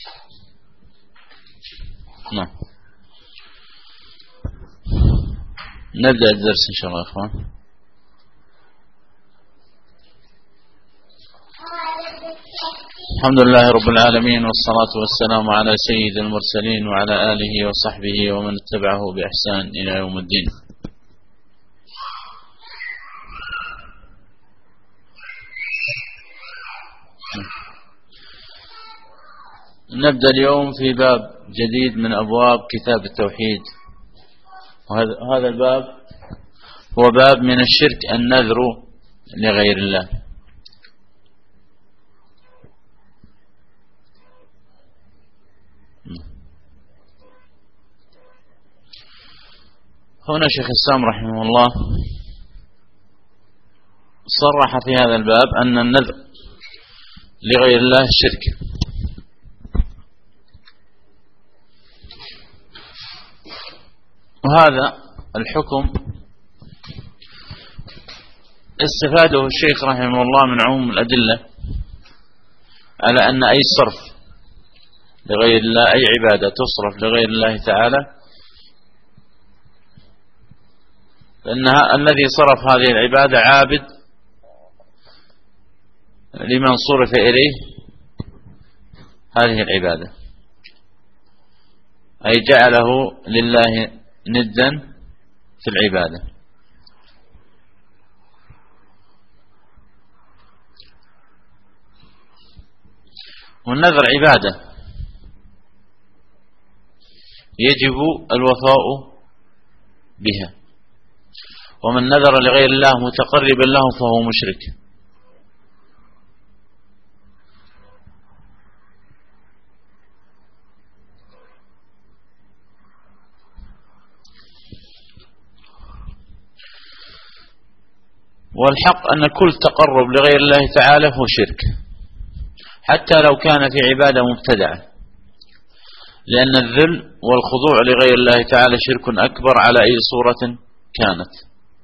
نعم. نبدأ الدرس إن شاء الله يا أخوان. الحمد لله رب العالمين، والصلاة والسلام على سيد المرسلين وعلى آله وصحبه ومن اتبعه بإحسان إلى يوم الدين. نبدأ اليوم في باب جديد من أبواب كتاب التوحيد، وهذا الباب هو باب من الشرك النذر لغير الله. هنا شيخ الإسلام رحمه الله صرح في هذا الباب أن النذر لغير الله شرك، وهذا الحكم استفاده الشيخ رحمه الله من عموم الأدلة على أن أي صرف لغير الله، أي عبادة تصرف لغير الله تعالى، فإنها الذي صرف هذه العبادة عابد لمن صرف إليه هذه العبادة، أي جعله لله ندا في العبادة. والنذر عبادة يجب الوفاء بها، ومن نذر لغير الله متقربا له فهو مشرك. والحق أن كل تقرب لغير الله تعالى هو شرك، حتى لو كان في عبادة مبتدعة، لأن الذل والخضوع لغير الله تعالى شرك أكبر على أي صورة كانت.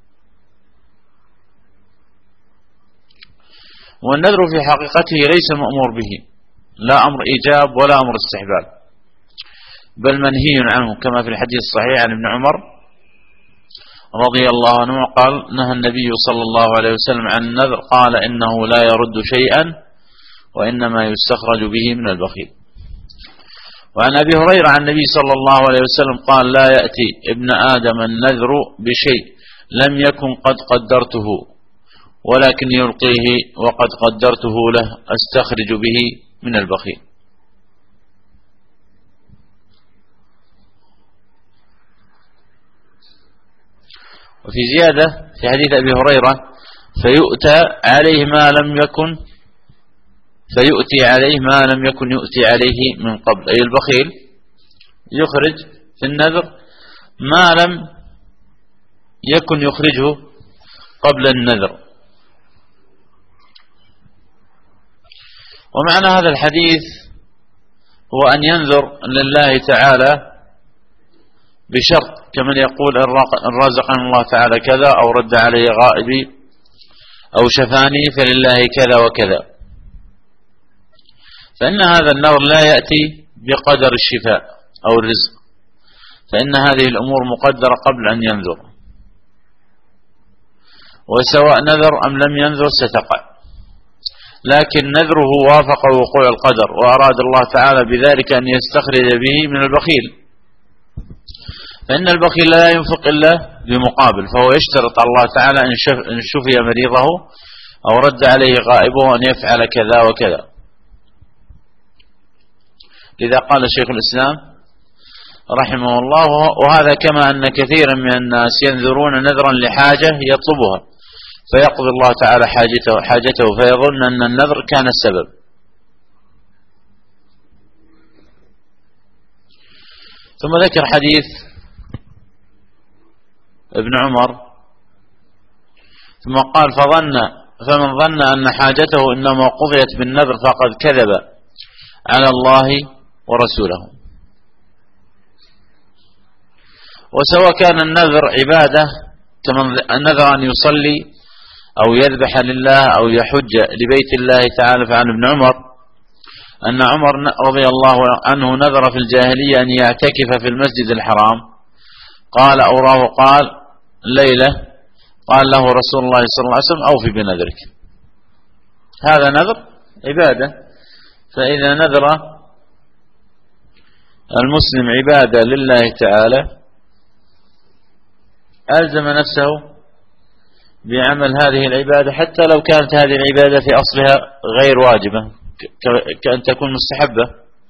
والنذر في حقيقته ليس مأمور به، لا أمر إيجاب ولا أمر استحباب، بل منهي عنه، كما في الحديث الصحيح عن ابن عمر رضي الله عنه قال: نهى النبي صلى الله عليه وسلم عن النذر، قال: إنه لا يرد شيئا وإنما يستخرج به من البخيل. وعن أبي هريرة عن النبي صلى الله عليه وسلم قال: لا يأتي ابن آدم النذر بشيء لم يكن قد قدرته، ولكن يلقيه وقد قدرته له أستخرج به من البخيل. وفي زيادة في حديث أبي هريرة: فيؤتي عليه ما لم يكن يؤتي عليه من قبل، أي البخيل يخرج في النذر ما لم يكن يخرجه قبل النذر. ومعنى هذا الحديث هو أن ينذر لله تعالى بشرط، كمن يقول: إن رزقني الله تعالى كذا، أو رد علي غائبي، أو شفاني، فلله كذا وكذا. فإن هذا النذر لا يأتي بقدر الشفاء أو الرزق، فإن هذه الأمور مقدرة قبل أن ينذر، وسواء نذر أم لم ينذر ستقع، لكن نذره وافق وقوع القدر، وأراد الله تعالى بذلك أن يستخرج به من البخيل، فإن البخيل لا ينفق إلا بمقابل، فهو يشترط على الله تعالى إن شفي مريضه أو رد عليه غائبه أن يفعل كذا وكذا. لذا قال شيخ الإسلام رحمه الله: وهذا كما أن كثيرا من الناس ينذرون نذرا لحاجة يطلبها، فيقضي الله تعالى حاجته فيظن أن النذر كان السبب. ثم ذكر حديث ابن عمر، ثم قال: فمن ظن أن حاجته إنما قضيت بالنذر فقد كذب على الله ورسوله. وسواء كان النذر عبادة، كمن نذر أن يصلي أو يذبح لله أو يحج لبيت الله تعالى فعن ابن عمر، أن عمر رضي الله عنه نذر في الجاهلية أن يعتكف في المسجد الحرام، قال أوراه قال ليلة، قال له رسول الله صلى الله عليه وسلم أوفي بنذرك. هذا نذر عبادة، فإذا نذر المسلم عبادة لله تعالى ألزم نفسه بعمل هذه العبادة، حتى لو كانت هذه العبادة في أصلها غير واجبة، كأن تكون مستحبة.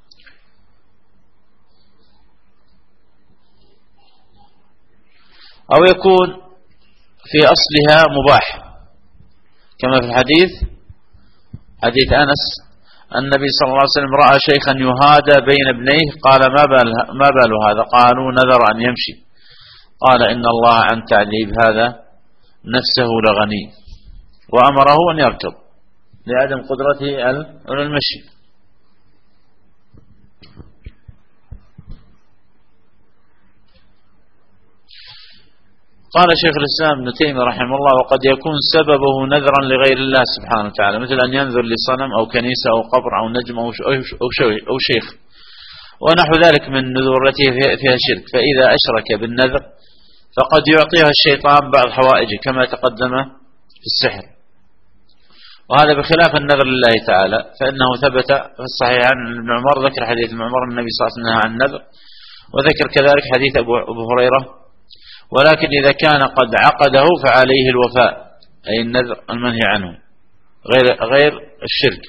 أو يكون في أصلها مباح، كما في الحديث حديث أنس النبي صلى الله عليه وسلم رأى شيخا يهادى بين ابنيه، قال ما بال هذا؟ قالوا نذر أن يمشي، قال إن الله عن تعذيب هذا نفسه لغني، وأمره أن يركض لعدم قدرته على المشي. قال شيخ الإسلام ابن تيمية رحمه الله: وقد يكون سببه نذرا لغير الله سبحانه وتعالى، مثل أن ينذر لصنم أو كنيسة أو قبر أو نجم أو شيخ ونحو ذلك من النذور التي فيها شرك، فإذا أشرك بالنذر فقد يعطيها الشيطان بعض حوائجه كما تقدم في السحر، وهذا بخلاف النذر لله تعالى، فإنه ثبت في الصحيح عن ابن عمر، ذكر حديث ابن عمر النبي صلى الله عليه وسلم نهى عن النذر، وذكر كذلك حديث أبو هريرة. ولكن إذا كان قد عقده فعليه الوفاء، أي النذر المنهي عنه، غير الشرك،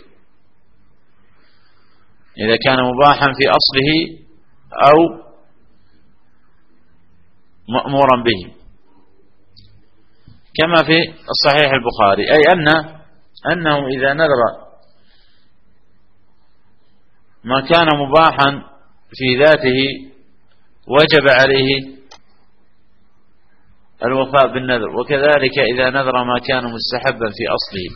إذا كان مباحا في أصله أو مأمورا به، كما في الصحيح البخاري، أي أنه إذا نذر ما كان مباحا في ذاته وجب عليه الوفاء بالنذر، وكذلك إذا نذر ما كان مستحبا في أصله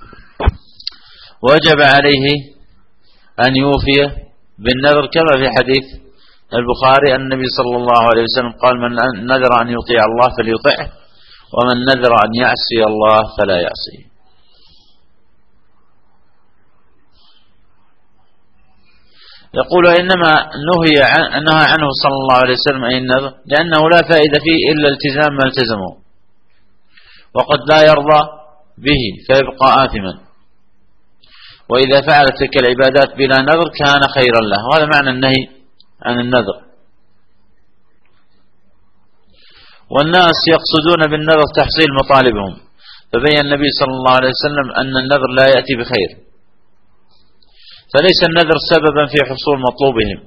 وجب عليه أن يوفي بالنذر، كما في حديث البخاري النبي صلى الله عليه وسلم قال: من نذر أن يطيع الله فليطعه، ومن نذر أن يعصي الله فلا يعصيه. يقول: إنما نهى عنه صلى الله عليه وسلم أي النذر لأنه لا فائدة فيه إلا التزام ما التزمه، وقد لا يرضى به فيبقى آثما، وإذا فعل تلك العبادات بلا نذر كان خيرا له، وهذا معنى النهي عن النذر. والناس يقصدون بالنذر تحصيل مطالبهم، فبين النبي صلى الله عليه وسلم أن النذر لا يأتي بخير، فليس النذر سببا في حصول مطلوبهم.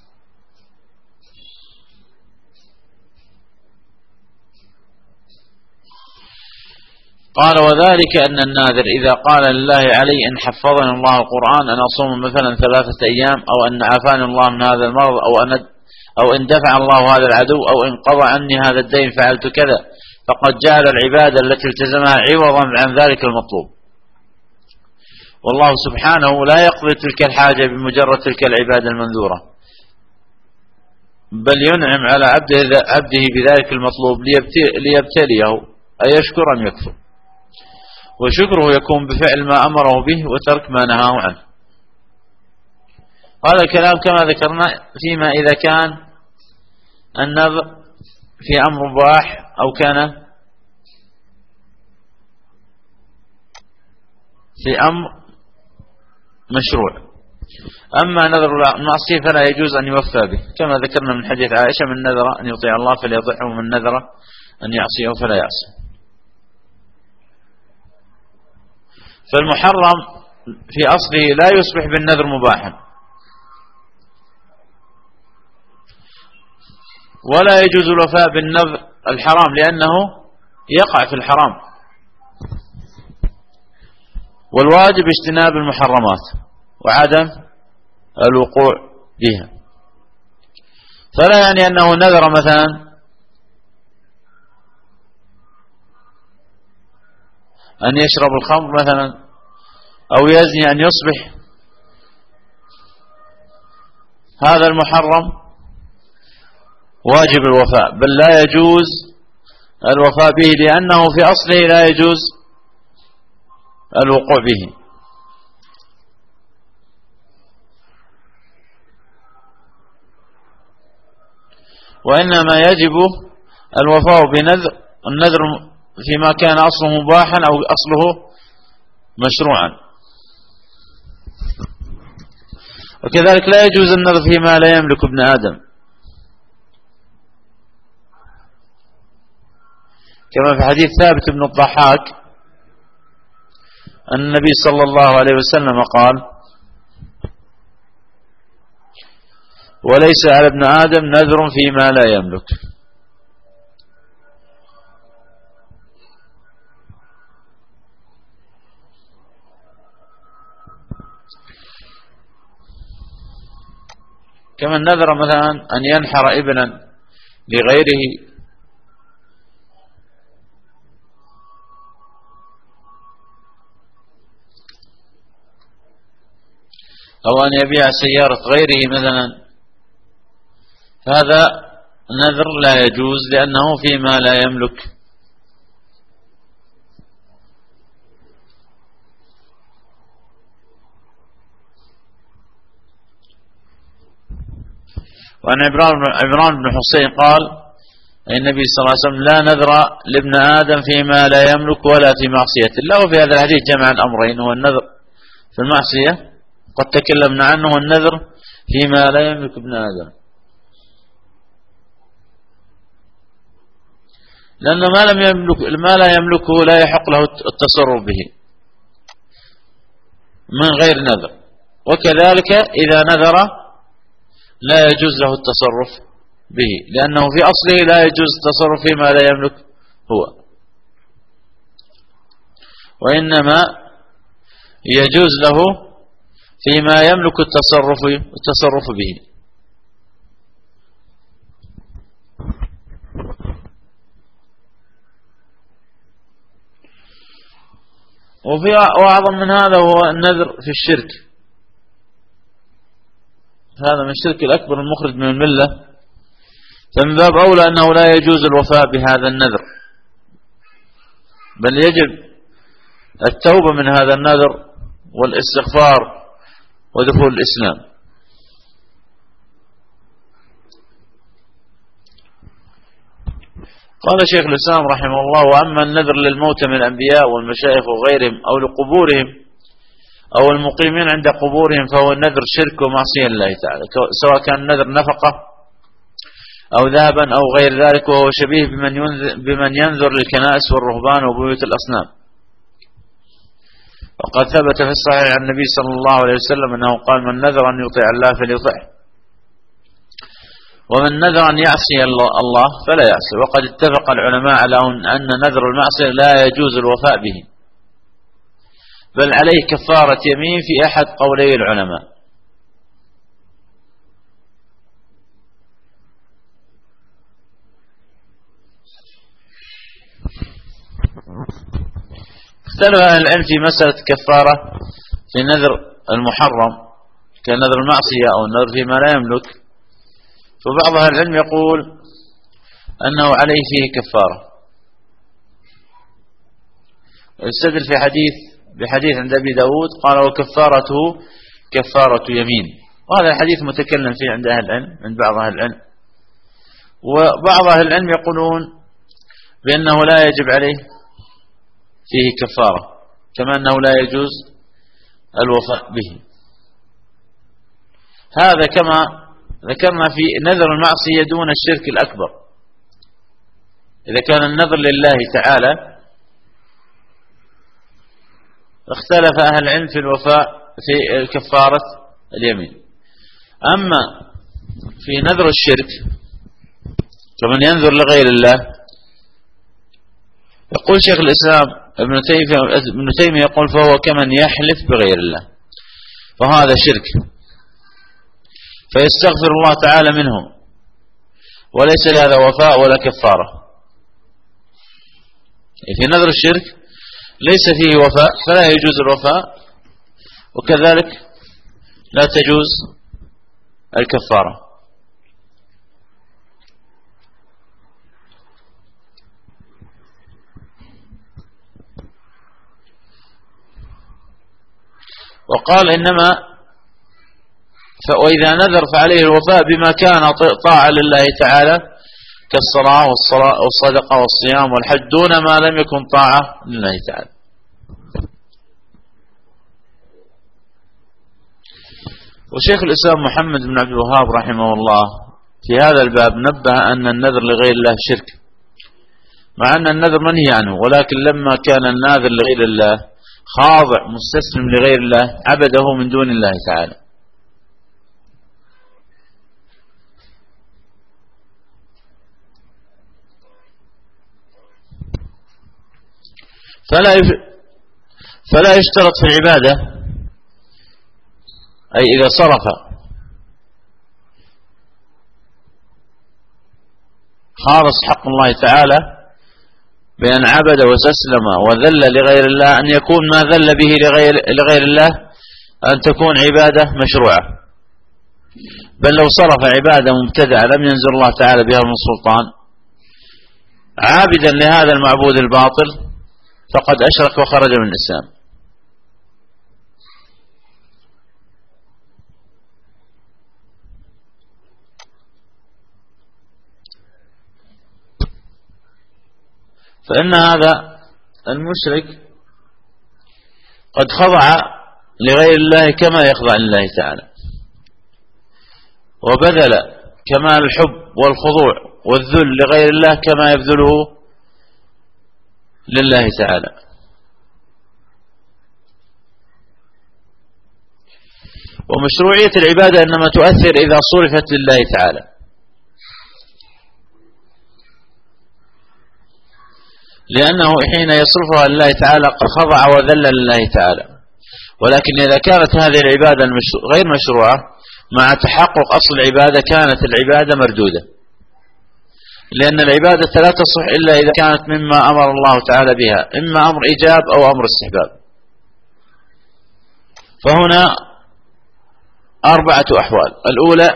قال: وذلك أن الناذر إذا قال لله علي إن حفظني الله القرآن أن أصوم مثلا 3 أيام، أو أن عافاني الله من هذا المرض، أو إن دفع الله هذا العدو، أو إن قضى عني هذا الدين فعلت كذا، فقد جعل العبادة التي التزمها عوضا عن ذلك المطلوب، والله سبحانه لا يقضي تلك الحاجة بمجرد تلك العبادة المنذورة، بل ينعم على عبده بذلك المطلوب ليبتليه أيشكر أم يكفر، وشكره يكون بفعل ما أمره به وترك ما نهاه عنه. هذا الكلام كما ذكرنا فيما إذا كان النذر في أمر مباح أو كان في أمر مشروع. أما نذر المعصية فلا يجوز أن يوفى به، كما ذكرنا من حديث عائشة: من نذر أن يطيع الله فليطيعه، ومن نذر أن يعصيه فلا يعصيه. فالمحرم في أصله لا يصبح بالنذر مباحا، ولا يجوز الوفاء بالنذر الحرام لأنه يقع في الحرام، والواجب اجتناب المحرمات وعدم الوقوع بها. فلا يعني أنه نذر مثلا أن يشرب الخمر مثلا أو يزني أن يصبح هذا المحرم واجب الوفاء، بل لا يجوز الوفاء به لأنه في أصله لا يجوز الوقوع به. وإنما يجب الوفاء النذر فيما كان أصله مباحا أو أصله مشروعا. وكذلك لا يجوز النذر فيما لا يملك ابن آدم، كما في حديث ثابت بن الضحاك أن النبي صلى الله عليه وسلم قال: وليس على ابن آدم نذر فيما لا يملك. كما النذر مثلا أن ينحر ابنا لغيره أو أن يبيع سيارة غيره مثلا، هذا نذر لا يجوز لأنه فيما لا يملك. وعن عمران بن حسين قال: النبي صلى الله عليه وسلم: لا نذر لابن آدم فيما لا يملك ولا في معصية الله. وفي هذا الحديث جمع الأمرين، هو النذر في المعصية قد تكلمنا عنه، والنذر فيما لا يملك ابن آدم، لأن ما لا يملكه لا يحق له التصرف به من غير نذر. وكذلك إذا نذر لا يجوز له التصرف به، لأنه في أصله لا يجوز التصرف فيما لا يملك هو، وإنما يجوز له فيما يملك التصرف به. وأعظم من هذا هو النذر في الشرك، هذا من الشرك الأكبر المخرج من الملة، فمن باب أولى أنه لا يجوز الوفاء بهذا النذر، بل يجب التوبة من هذا النذر والاستغفار ودخول الإسلام. قال شيخ الإسلام رحمه الله: وأما النذر للموتى من الأنبياء والمشايخ وغيرهم أو لقبورهم أو المقيمين عند قبورهم فهو النذر شرك ومعصية لله تعالى، سواء كان النذر نفقة أو ذهبا أو غير ذلك، وهو شبيه بمن ينذر للكنائس والرهبان وبيوت الأصنام. وقد ثبت في الصحيح عن النبي صلى الله عليه وسلم أنه قال: من نذر أن يطيع الله فليطعه، ومن نذر أن يعصي الله فلا يعصي. وقد اتفق العلماء على أن نذر المعصية لا يجوز الوفاء به، بل عليه كفارة يمين في أحد قولي العلماء. اختلف أهل العلم في مسألة كفارة في نذر المحرم كنذر المعصية أو النذر فيما لا يملك، فبعض أهل العلم يقول أنه عليه فيه كفارة، ويستدل بحديث عند أبي داود قال: وكفارته كفارة يمين. وهذا الحديث متكلم فيه عند أهل العلم، عند بعض أهل العلم. وبعض أهل العلم يقولون بأنه لا يجب عليه فيه كفارة، كما أنه لا يجوز الوفاء به. هذا كما ذكرنا في نذر المعصية دون الشرك الأكبر. إذا كان النذر لله تعالى اختلف أهل العلم في الوفاء في كفارة اليمين. أما في نذر الشرك كمن ينذر لغير الله، يقول شيخ الإسلام ابن تيمية يقول: فهو كمن يحلف بغير الله، فهذا شرك، فيستغفر الله تعالى منه، وليس لهذا وفاء ولا كفارة. في نذر الشرك ليس فيه وفاء فلا يجوز الوفاء، وكذلك لا تجوز الكفارة. وقال: إنما وإذا نذر فعليه الوفاء بما كان طاعة لله تعالى كالصلاة والصدقة والصيام والحج دون ما لم يكن طاعة لله تعالى. وشيخ الإسلام محمد بن عبد الوهاب رحمه الله في هذا الباب نبه أن النذر لغير الله شرك، مع أن النذر منهي عنه، ولكن لما كان الناذر لغير الله خاضع مستسلم لغير الله عبده من دون الله تعالى. فلا يشترط في العبادة، أي إذا صرف خالص حق الله تعالى بأن عبد واستسلم وذل لغير الله، أن يكون ما ذل به لغير الله أن تكون عبادة مشروعة. بل لو صرف عبادة مبتدعة لم ينزل الله تعالى بها من سلطان عابدا لهذا المعبود الباطل فقد أشرك وخرج من الإسلام. فإن هذا المشرك قد خضع لغير الله كما يخضع لله تعالى، وبذل كمال الحب والخضوع والذل لغير الله كما يبذله لله تعالى. ومشروعية العبادة إنما تؤثر إذا صرفت لله تعالى، لأنه حين يصرفها لله تعالى قد خضع وذل لله تعالى. ولكن إذا كانت هذه العبادة غير مشروعة مع تحقق أصل العبادة كانت العبادة مردودة، لأن العبادة لا تصح إلا إذا كانت مما أمر الله تعالى بها، إما أمر إيجاب أو أمر استحباب. فهنا 4 أحوال: الأولى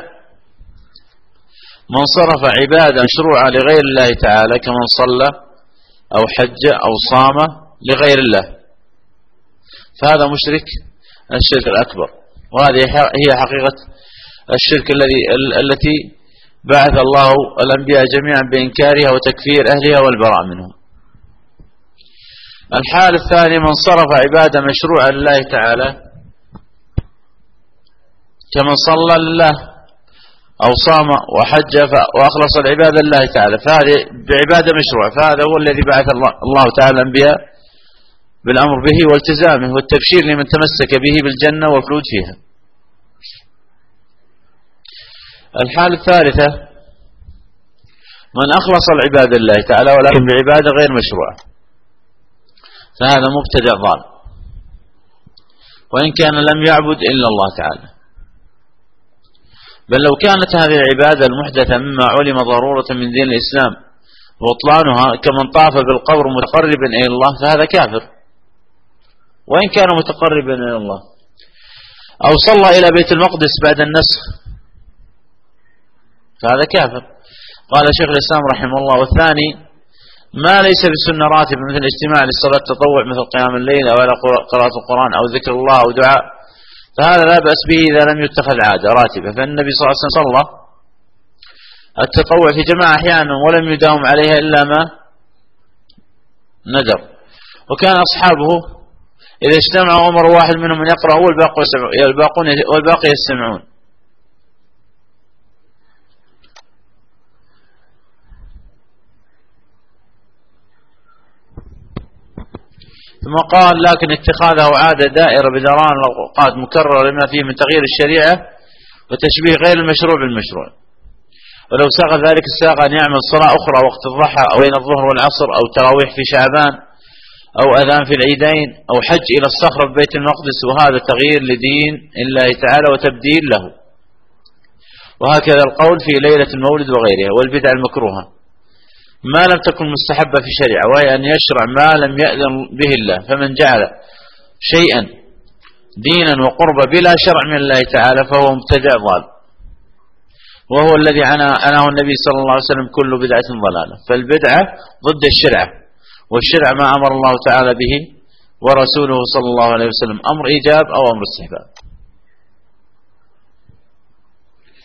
من صرف عبادة مشروعة لغير الله تعالى كمن صلى أو حج أو صام لغير الله، فهذا مشرك الشرك الأكبر. وهذه هي حقيقة الشرك التي بعث الله الأنبياء جميعا بإنكارها وتكفير أهلها والبراء منهم. الحال الثاني من صرف عبادة مشروعة لله تعالى كمن صلى لله أو صام وحج وأخلص العبادة لله تعالى، فهذه بعبادة مشروعة، فهذا هو الذي بعث الله تعالى الأنبياء بالأمر به والتزامه والتبشير لمن تمسك به بالجنة والخلود فيها. الحالة الثالثة من أخلص العبادة لله تعالى ولكن بعبادة غير مشروعة، فهذا مبتدع ضال، وإن كان لم يعبد إلا الله تعالى. بل لو كانت هذه العبادة المحدثة مما علم ضرورة من دين الإسلام وبطلانها كمن طاف بالقبر متقربا إلى الله فهذا كافر، وإن كان متقربا إلى الله، أو صلى إلى بيت المقدس بعد النسخ فهذا كافر. قال شيخ الإسلام رحمه الله: والثاني ما ليس بسنة راتبة مثل الاجتماع للصلاة التطوع مثل قيام الليل أو قراءة القرآن أو ذكر الله أو دعاء، فهذا لا بأس به إذا لم يتخذ عادة راتبة. فالنبي صلى الله عليه وسلم صلى التطوع في جماعة أحيانا ولم يداوم عليها إلا ما ندر، وكان أصحابه إذا اجتمعوا أمر واحد منهم أن يقرأ والباقي يستمعون. ثم قال: لكن اتخاذه عادة دائرة بدوران الأوقات مكررة لما فيه من تغيير الشريعة وتشبيه غير المشروع بالمشروع. ولو ساق ذلك الساق أن يعمل صلاة أخرى وقت الضحى أو بين الظهر والعصر أو تراويح في شعبان أو أذان في العيدين أو حج إلى الصخرة في بيت المقدس، وهذا تغيير لدين الله تعالى وتبديل له. وهكذا القول في ليلة المولد وغيرها. والبدع المكروهة ما لم تكن مستحبة في الشريعة، وهي أن يشرع ما لم يأذن به الله. فمن جعل شيئا دينا وقربا بلا شرع من الله تعالى فهو مبتدع ضال، وهو الذي عناه النبي صلى الله عليه وسلم: كل بدعة ضلالة. فالبدعة ضد الشرع، والشرع ما أمر الله تعالى به ورسوله صلى الله عليه وسلم، أمر إيجاب أو أمر استحباب.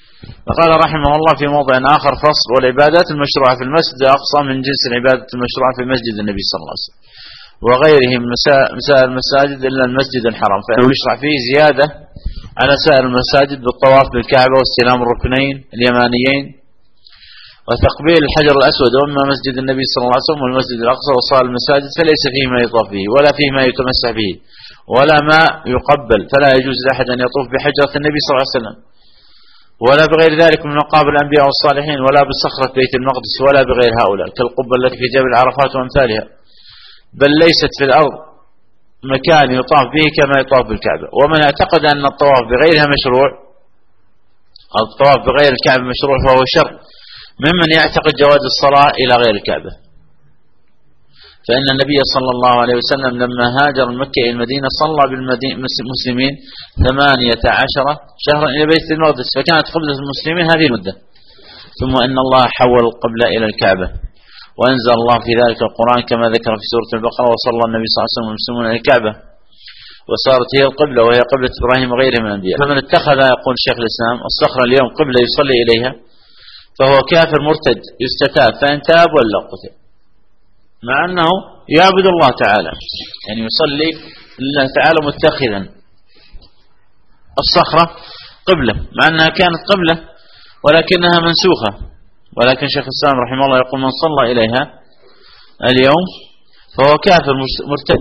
فقال رحمه الله في موضع آخر فصل: والعبادات المشروعة في المسجد أقصى من جنس العبادة المشروعة في مسجد النبي صلى الله عليه وسلم وغيره من سائر المساجد إلا المسجد الحرام، فإنه يشرع فيه زيادة على سائر المساجد بالطواف بالكعبة واستلام الركنين اليمانيين وتقبيل الحجر الأسود. وأما مسجد النبي صلى الله عليه وسلم والمسجد الأقصى وصائر المساجد فليس فيه ما يطاف به ولا فيه ما يتمسح به ولا ما يقبل، فلا يجوز لأحد أن يطوف بحجرة النبي صلى الله عليه وسلم ولا بغير ذلك من مقابر الأنبياء والصالحين ولا بصخرة بيت المقدس ولا بغير هؤلاء كالقبة التي في جبل عرفات وأمثالها، بل ليست في الأرض مكان يطاف به كما يطاف بالكعبة. ومن اعتقد أن الطواف بغيرها مشروع، الطواف بغير الكعبة مشروع، فهو شر ممن يعتقد جواز الصلاة إلى غير الكعبة. فإن النبي صلى الله عليه وسلم لما هاجر من مكة إلى المدينة صلى بالمسلمين 18 شهرا إلى بيت المقدس، فكانت قبلة المسلمين هذه المدة، ثم إن الله حول القبلة إلى الكعبة وأنزل الله في ذلك القرآن كما ذكر في سورة البقرة: وصلى النبي صلى الله عليه وسلم والمسلمون إلى الكعبة، وصارت هي القبلة وهي قبلة إبراهيم وغيره من الأنبياء. فمن اتخذ، يقول شيخ الإسلام، الصخرة اليوم قبلة يصلي إليها فهو كافر مرتد يستتاب، فإن تاب ولا قتل، مع أنه يعبد الله تعالى، يعني يصلي لله تعالى متخذا الصخرة قبلة، مع أنها كانت قبلة ولكنها منسوخة. ولكن شيخ الإسلام رحمه الله يقول: من صلى إليها اليوم فهو كافر مرتد،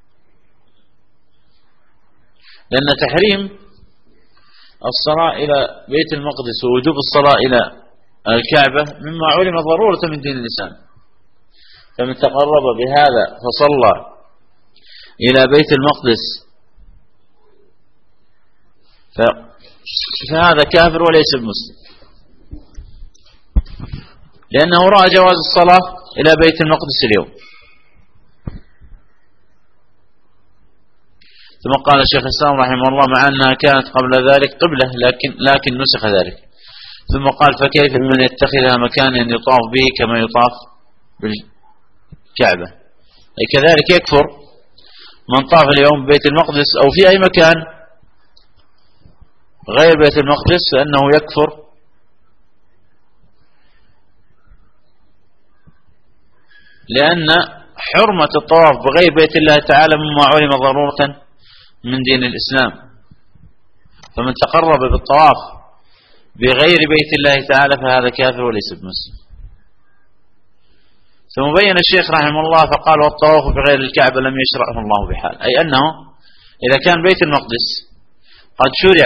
لأن تحريم الصلاة إلى بيت المقدس ووجوب الصلاة إلى الكعبة مما علم ضرورة من دين الإسلام. فمن تقرب بهذا فصلى إلى بيت المقدس فهذا كافر وليس بمسلم، لأنه رأى جواز الصلاة إلى بيت المقدس اليوم. ثم قال الشيخ الإسلام رحمه الله: مع أنها كانت قبل ذلك قبلة لكن نسخ ذلك. ثم قال: فكيف من يتخذها مكانا يطاف به كما يطاف بالكعبة؟ أي كذلك يكفر من طاف اليوم ببيت المقدس أو في أي مكان غير بيت المقدس، فإنه يكفر، لأن حرمة الطواف بغير بيت الله تعالى مما علم ضرورة من دين الإسلام. فمن تقرب بالطواف بغير بيت الله تعالى فهذا كافر وليس بمسلم. ثم بين الشيخ رحمه الله فقال: والطواف بغير الكعبة لم يشرعه الله بحال، أي أنه إذا كان بيت المقدس قد شرع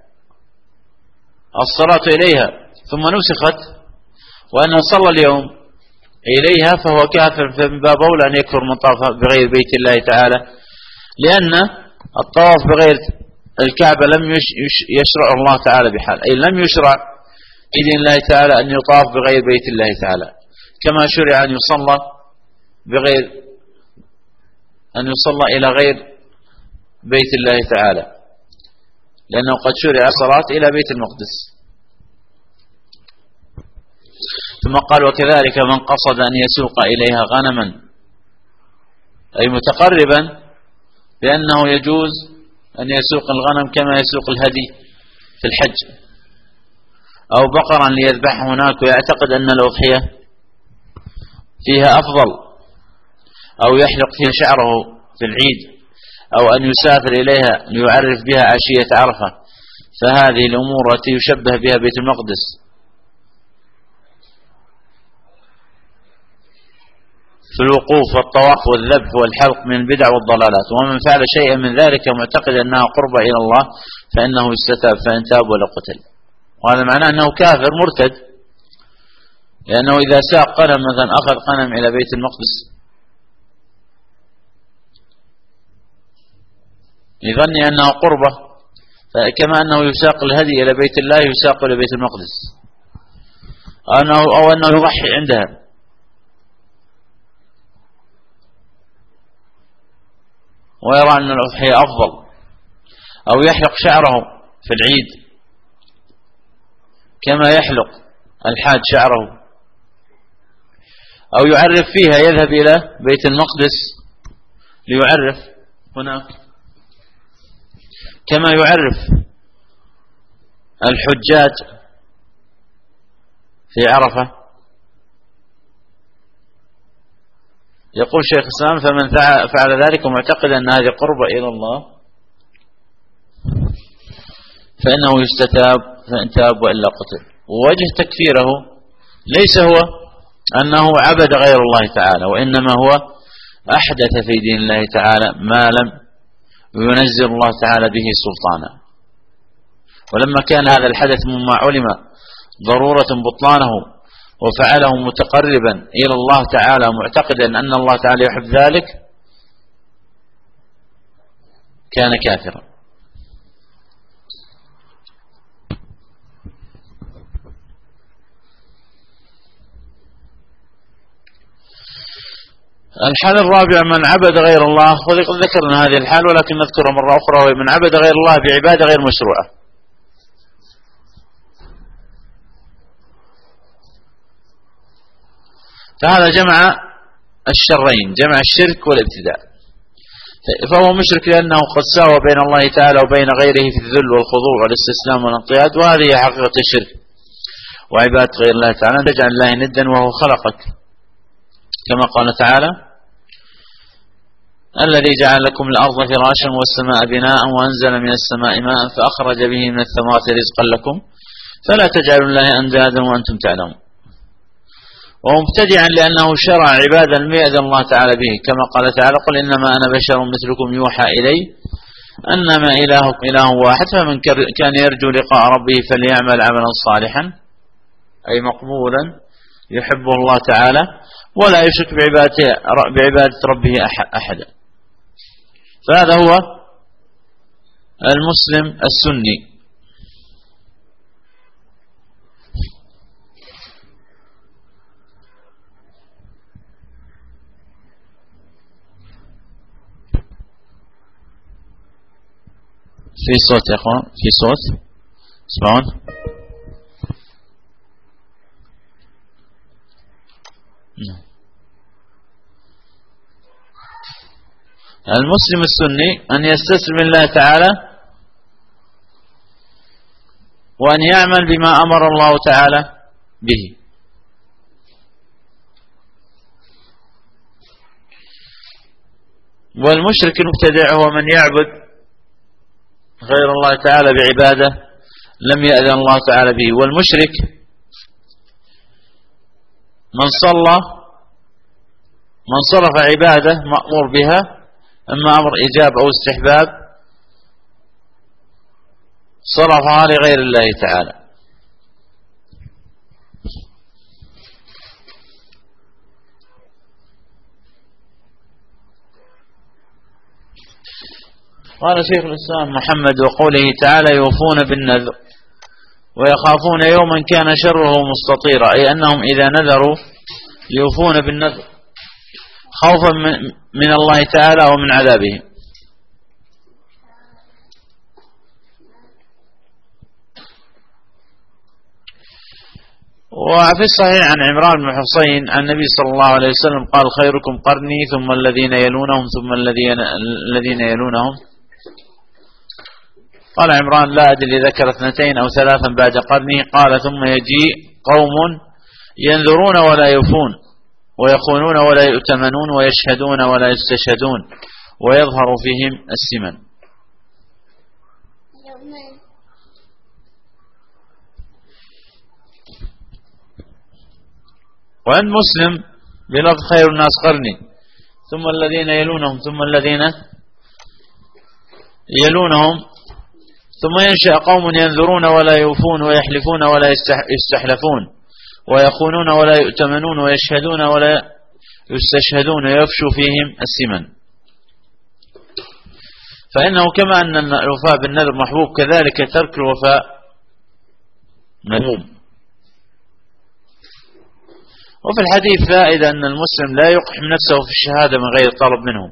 الصلاة إليها ثم نسخت وأنه صلى اليوم إليها فهو كافر، فمن باب أولى أن يكفر من طاف بغير بيت الله تعالى، لأن الطواف بغير الكعبة لم يشرع الله تعالى بحال، أي لم يشرع بإذن الله تعالى أن يطاف بغير بيت الله تعالى، كما شرع أن يصلى إلى غير بيت الله تعالى، لأنه قد شرع الصلاة إلى بيت المقدس. ثم قال: وكذلك من قصد أن يسوق إليها غنما، أي متقربا، لأنه يجوز أن يسوق الغنم كما يسوق الهدي في الحج، أو بقرا ليذبح هناك ويعتقد أن الأضحية فيها أفضل، أو يحلق فيها شعره في العيد، أو أن يسافر إليها ليعرف بها عشية عرفة، فهذه الأمور التي يشبه بها بيت المقدس في الوقوف والطواف والذبح والحلق من البدع والضلالات. ومن فعل شيئا من ذلك معتقد أنها قربة إلى الله فإنه يستتاب، فإن تاب ولا قتل. وهذا معناه أنه كافر مرتد، لأنه إذا ساق قنم مثلا، أخذ قنم إلى بيت المقدس يظن أنه قربة، كما أنه يساق الهدي إلى بيت الله يساق إلى بيت المقدس، أو أنه يضحي عندها. ويرى أن الأضحية أفضل، أو يحلق شعره في العيد كما يحلق الحاج شعره، أو يعرف فيها، يذهب إلى بيت المقدس ليعرف هناك كما يعرف الحجاج في عرفة. يقول شيخ الإسلام: فمن فعل ذلك ومعتقد أن هذه قربة إلى الله فإنه يستتاب، فإن تاب وإلا قتل. ووجه تكفيره ليس هو أنه عبد غير الله تعالى، وإنما هو أحدث في دين الله تعالى ما لم ينزل الله تعالى به سلطانا. ولما كان هذا الحدث مما علم ضرورة بطلانه وفعله متقربا إلى الله تعالى معتقدا أن الله تعالى يحب ذلك كان كافرا. الحال الرابع: من عبد غير الله، وقد ذكرنا هذه الحال ولكن نذكرها مرة أخرى، وهي من عبد غير الله بعبادة غير مشروعة. فهذا جمع الشرين، جمع الشرك والابتداع، فهو مشرك لأنه قد ساوى بين الله تعالى وبين غيره في الذل والخضوع والاستسلام والانقياد، وهذه هي حقيقة الشرك وعبادة غير الله تعالى، أن تجعل الله ندا وهو خلقك، كما قال تعالى: الذي جعل لكم الأرض فراشا والسماء بناء وأنزل من السماء ماء فأخرج به من الثمرات رزقا لكم فلا تجعلوا الله أندادا وأنتم تعلمون. ومبتدعا لأنه شرع عبادا لم يأذن الله تعالى به، كما قال تعالى: قل إنما أنا بشر مثلكم يوحى إلي أنما إلهكم إله واحد فمن كان يرجو لقاء ربه فليعمل عملا صالحا، أي مقبولا يحبه الله تعالى ولا يشرك بعبادة ربه أحدا. فهذا هو المسلم السني. في صوت يا اخوان، في صوت، اسمعون. المسلم السني أن يستسلم لله تعالى وأن يعمل بما أمر الله تعالى به. والمشرك المبتدع هو من يعبد غير الله تعالى بعبادة لم يأذن الله تعالى به. والمشرك من صرف عبادة مأمور بها، أما أمر إيجاب أو استحباب، صرفها لغير الله تعالى. قال شيخ الإسلام محمد: وقوله تعالى: يوفون بالنذر ويخافون يوما كان شره مستطيرا، أي أنهم إذا نذروا يوفون بالنذر خوفا من الله تعالى ومن عذابه. وفي الصحيح عن عمران بن حسين عن النبي صلى الله عليه وسلم قال: خيركم قرني ثم الذين يلونهم ثم الذين يلونهم. قال عمران: لا أدري ذكر 2 أو 3 بعد قرني. قال: ثم يجيء قوم ينذرون ولا يوفون ويخونون ولا يؤتمنون ويشهدون ولا يستشهدون ويظهر فيهم السمن. وعن مسلم بلفظ: خير الناس قرني ثم الذين يلونهم ثم الذين يلونهم، ثم ينشأ قوم ينذرون ولا يوفون ويحلفون ولا يستحلفون ويخونون ولا يؤتمنون ويشهدون ولا يستشهدون ويفشو فيهم السمن. فإنه كما أن الوفاء بالنذر محبوب كذلك ترك الوفاء مذموم. وفي الحديث فائدة أن المسلم لا يقحم نفسه في الشهادة من غير طلب منه،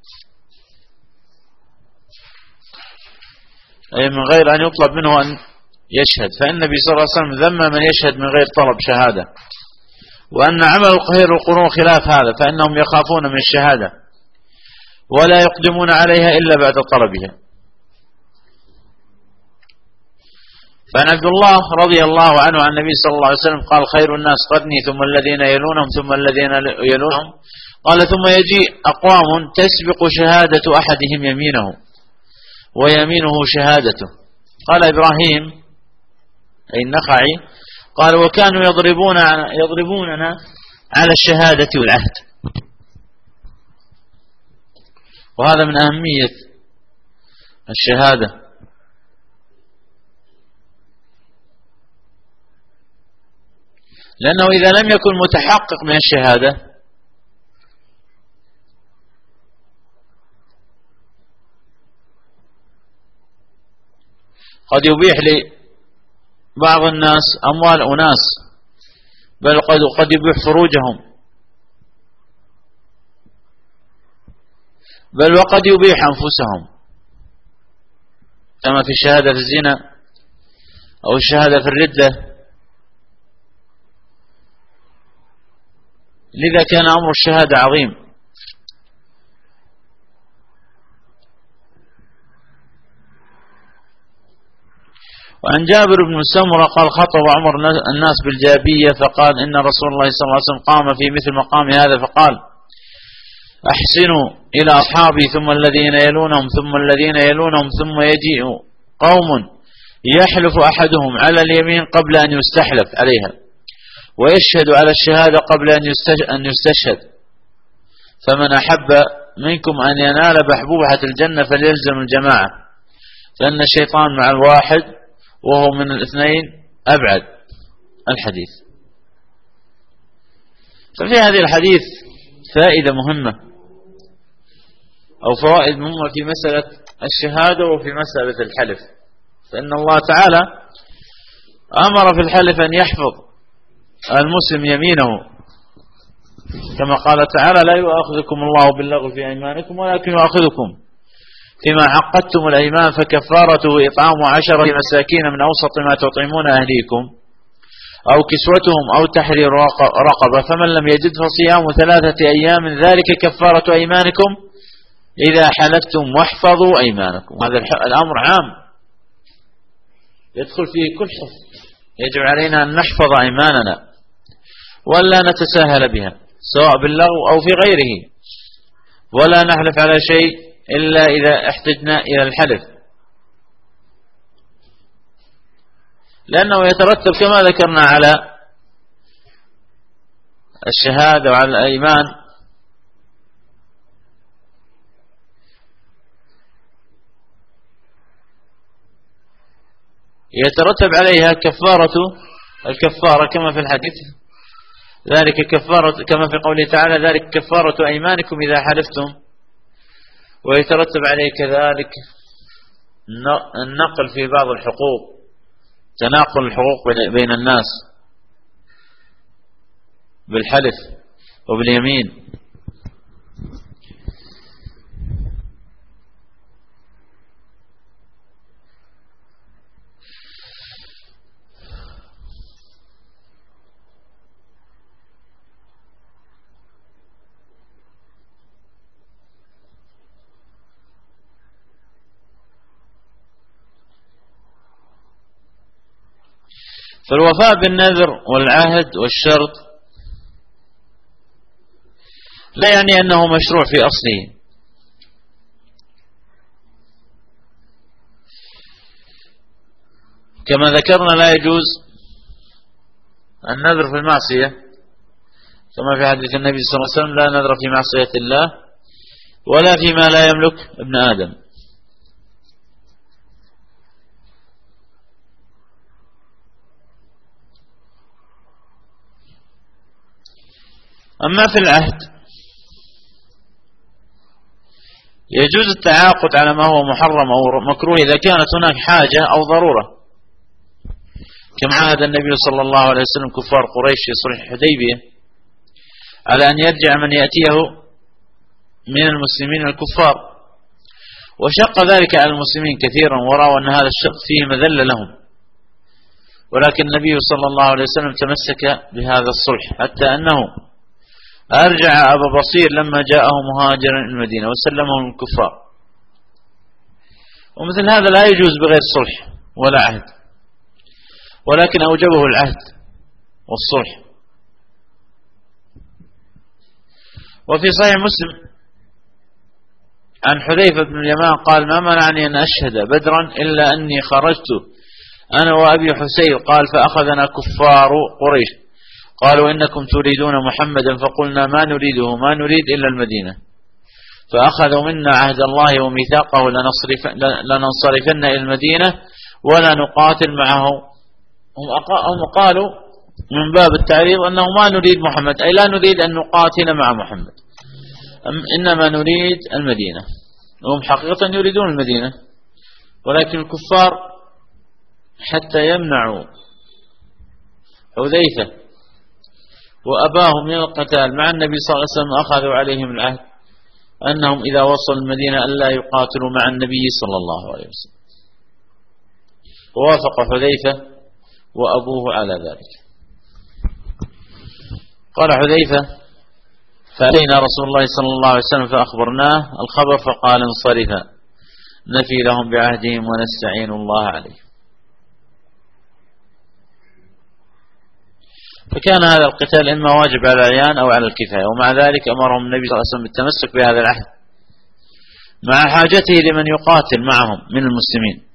أي من غير أن يطلب منه أن يشهد، فإن النبي صلى الله عليه وسلم ذم من يشهد من غير طلب شهادة، وأن عمل خير القرون خلاف هذا، فإنهم يخافون من الشهادة ولا يقدمون عليها إلا بعد طلبها. فعن عبد الله رضي الله عنه عن النبي صلى الله عليه وسلم قال خير الناس قرني ثم الذين يلونهم ثم الذين يلونهم قال ثم يجيء أقوام تسبق شهادة أحدهم يمينه ويمينه شهادته. قال إبراهيم أي النخعي قال وكانوا يضربوننا على الشهادة والعهد. وهذا من أهمية الشهادة، لأنه إذا لم يكن متحقق من الشهادة قد يبيح لبعض الناس أموال أناس، بل قد يبيح فروجهم، بل وقد يبيح أنفسهم، كما في الشهادة في الزنا أو الشهادة في الردة. لذا كان أمر الشهادة عظيم. وعن جابر بن سمرة قال خطب عمر الناس بالجابية فقال إن رسول الله صلى الله عليه وسلم قام في مثل مقام هذا فقال أحسنوا إلى أصحابي ثم الذين يلونهم ثم الذين يلونهم ثم يجيء قوم يحلف أحدهم على اليمين قبل أن يستحلف عليها ويشهد على الشهادة قبل أن يستشهد، فمن أحب منكم أن ينال بحبوحة الجنة فليلزم الجماعة، فإن الشيطان مع الواحد وهو من الاثنين أبعد. الحديث. ففي هذه الحديث فائدة مهمة أو فوائد مهمة في مسألة الشهادة وفي مسألة الحلف. فإن الله تعالى أمر في الحلف أن يحفظ المسلم يمينه، كما قال تعالى لا يؤاخذكم الله باللغو في أيمانكم ولكن يؤاخذكم فيما عقدتم الأيمان فكفارته إطعام 10 مساكين من أوسط ما تطعمون أهليكم أو كسوتهم أو تحرير رقبة، فمن لم يجد فصيام 3 أيام ذلك كفارة أيمانكم إذا حلفتم واحفظوا أيمانكم. هذا الأمر عام يدخل فيه كل حفظ، يجب علينا أن نحفظ أيماننا ولا نتساهل بها سواء باللغو أو في غيره، ولا نحلف على شيء إلا إذا احتجنا إلى الحلف، لأنه يترتب كما ذكرنا على الشهادة وعلى الأيمان يترتب عليها الكفارة كما في الحديث، ذلك كفارة كما في قوله تعالى ذلك كفارة أيمانكم إذا حلفتم، ويترتب عليه كذلك النقل في بعض الحقوق، تناقل الحقوق بين الناس بالحلف وباليمين. فالوفاء بالنذر والعهد والشرط لا يعني أنه مشروع في أصله، كما ذكرنا لا يجوز النذر في المعصية، كما في حديث النبي صلى الله عليه وسلم لا نذر في معصية الله ولا فيما لا يملك ابن آدم. أما في العهد يجوز التعاقد على ما هو محرم أو مكروه إذا كانت هناك حاجة أو ضرورة، كما عهد النبي صلى الله عليه وسلم كفار قريش في صلح الحديبية على أن يرجع من يأتيه من المسلمين الكفار، وشق ذلك على المسلمين كثيرا ورأوا أن هذا الشق فيه مذلة لهم، ولكن النبي صلى الله عليه وسلم تمسك بهذا الصلح حتى أنه أرجع أبا بصير لما جاءه مهاجرا إلى المدينة وسلمه الكفار. ومثل هذا لا يجوز بغير صلح ولا عهد، ولكن أوجبه العهد والصلح. وفي صحيح مسلم عن حذيفة بن اليمان قال: ما منعني أن أشهد بدرا إلا أني خرجت أنا وأبي حسين، قال: فأخذنا كفار قريش قالوا: إنكم تريدون محمدا، فقلنا: ما نريده، ما نريد إلا المدينة. فأخذوا منا عهد الله وميثاقه لننصرفن إلى المدينة ولا نقاتل معه. هم قالوا من باب التعريض أنه ما نريد محمد، أي لا نريد أن نقاتل مع محمد، إنما نريد المدينة. وهم حقيقة يريدون المدينة، ولكن الكفار حتى يمنعوا حذيفة وأباهم من القتال مع النبي صلى الله عليه وسلم أخذوا عليهم العهد أنهم إذا وصلوا المدينة ألا يقاتلوا مع النبي صلى الله عليه وسلم. ووافق حذيفة وأبوه على ذلك. قال حذيفة: فأتينا رسول الله صلى الله عليه وسلم فأخبرناه الخبر فقال: انصرفا نفي لهم بعهدهم ونستعين الله عليه. فكان هذا القتال إما واجب على العيان أو على الكفاية، ومع ذلك أمرهم النبي صلى الله عليه وسلم بالتمسك بهذا العهد مع حاجته لمن يقاتل معهم من المسلمين.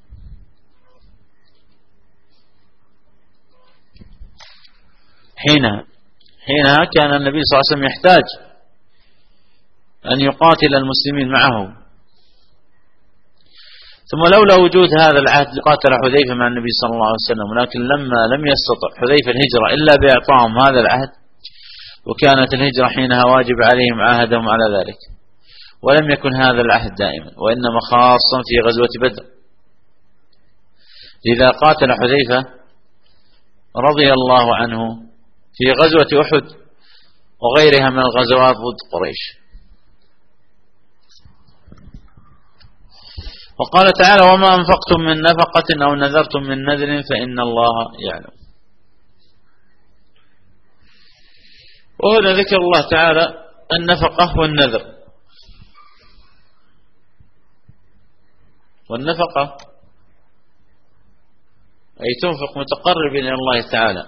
حينها كان النبي صلى الله عليه وسلم يحتاج أن يقاتل المسلمين معه. ثم لولا وجود هذا العهد لقاتل حذيفة مع النبي صلى الله عليه وسلم، ولكن لما لم يستطع حذيفة الهجرة إلا بإعطائهم هذا العهد، وكانت الهجرة حينها واجب عليهم عاهدهم على ذلك، ولم يكن هذا العهد دائما، وإنما خاصا في غزوة بدر. لذا قاتل حذيفة رضي الله عنه في غزوة أحد وغيرها من الغزوات ضد قريش. وقال تعالى: وما أنفقتم من نفقة أو نذرتم من نذر فإن الله يعلم. وهنا ذكر الله تعالى النفقة والنذر. والنفقة أي تنفق متقرب إلى الله تعالى،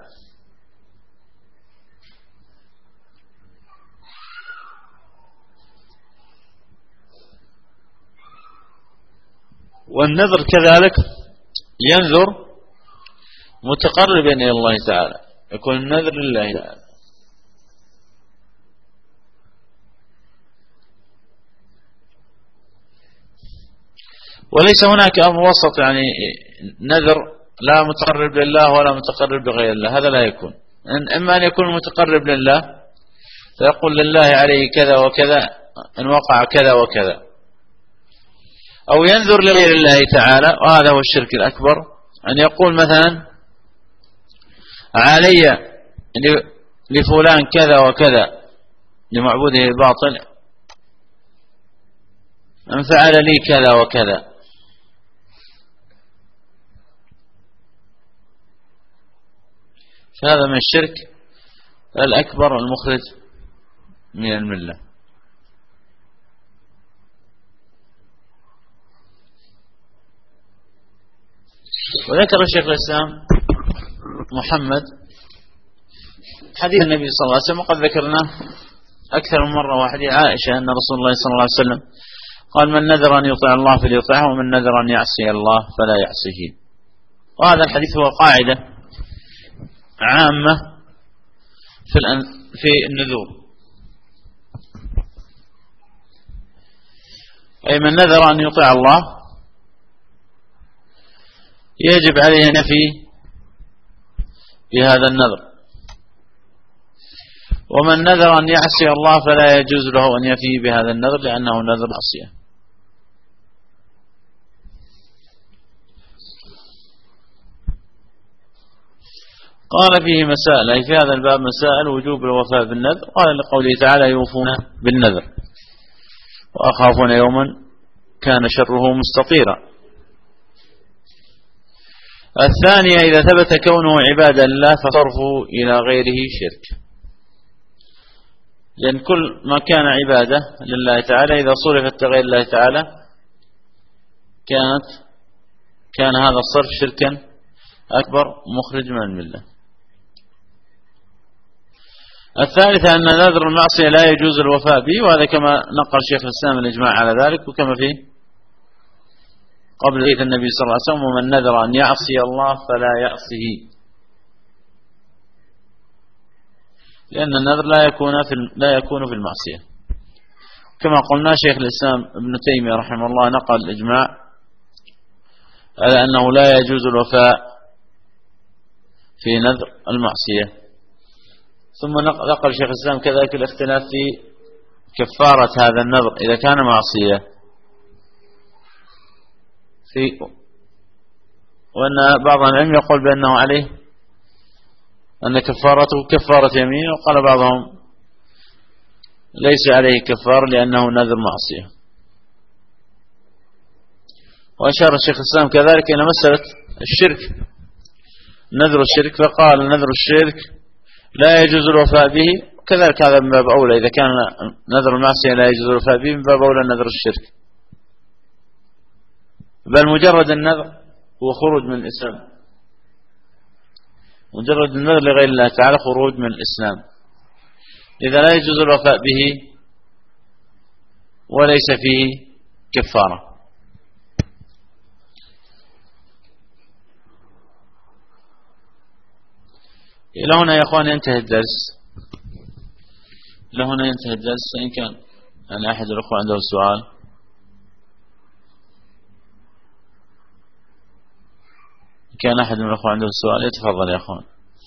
والنذر كذلك ينذر متقربا إلى الله تعالى، يكون النذر لله تعالى. وليس هناك أمر وسط، يعني نذر لا متقرب لله ولا متقرب لغير الله، هذا لا يكون. إما أن يكون متقرب لله فيقول لله عليه كذا وكذا إن وقع كذا وكذا، أو ينذر لغير الله تعالى، وهذا هو الشرك الأكبر. أن يقول مثلا: علي لفلان كذا وكذا لمعبوده الباطل أن فعل لي كذا وكذا. فهذا من الشرك الأكبر المخرج من الملة. وذكر الشيخ الإسلام محمد حديث النبي صلى الله عليه وسلم، وقد ذكرناه أكثر من مرة، وحديث عائشة أن رسول الله صلى الله عليه وسلم قال: من نذر أن يطيع الله فليطيعه، ومن نذر أن يعصي الله فلا يعصيه. وهذا الحديث هو قاعدة عامة في النذور، أي من نذر أن يطيع الله يجب عليه نفي بهذا النذر، ومن نذر أن يعصي الله فلا يجوز له أن يفي بهذا النذر لأنه نذر معصية. قال فيه مسائل، أي في هذا الباب مسائل: وجوب الوفاء بالنذر، قال لقوله تعالى: يوفون بالنذر وأخافون يوما كان شره مستطيرا. الثانية: إذا ثبت كونه عبادة لله فصرفه إلى غيره شرك، لأن كل ما كان عبادة لله تعالى إذا صرفت لغير الله تعالى كان هذا الصرف شركا أكبر مخرج من الملة. الثالثة أن نذر المعصية لا يجوز الوفاء به، وهذا كما نقل شيخ الإسلام الإجماع على ذلك، وكما فيه قبل ذلك النبي صلى الله عليه وسلم: ومن نذر أن يعصي الله فلا يعصه، لأن النذر لا يكون في المعصية. كما قلنا شيخ الإسلام ابن تيمية رحمه الله نقل الإجماع على أنه لا يجوز الوفاء في نذر المعصية. ثم نقل شيخ الإسلام كذلك الاختلاف في كفارة هذا النذر إذا كان معصية، وأن بعض العلم يقول بأنه عليه أن كفارته كفارة يمين، وقال بعضهم ليس عليه كفار لأنه نذر معصية. وأشار الشيخ الإسلام كذلك إلى مسألة الشرك، نذر الشرك، فقال نذر الشرك لا يجوز الوفاء به، كذلك هذا من باب أولى، إذا كان نذر المعصية لا يجوز الوفاء به من باب أولى نذر الشرك، بل مجرد النذر هو خروج من الإسلام، مجرد النذر لغير الله تعالى خروج من الإسلام، إذا لا يجوز الوفاء به وليس فيه كفارة. إلى هنا يا أخوان ينتهي الدرس، إلى هنا ينتهي الدرس. فإن كان يعني أحد الأخوة عنده سؤال، إن كان أحد من الأخوة عنده سؤال يتفضل يا أخوان.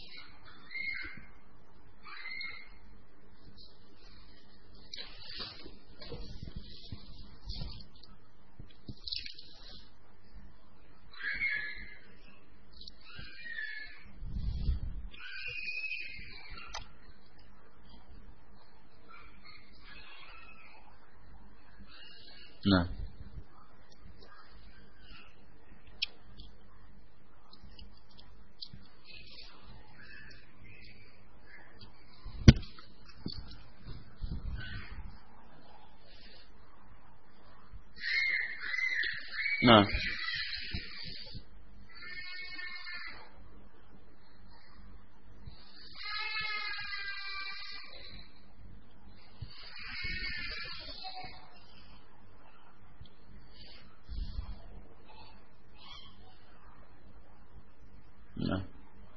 نعم. نعم. نعم.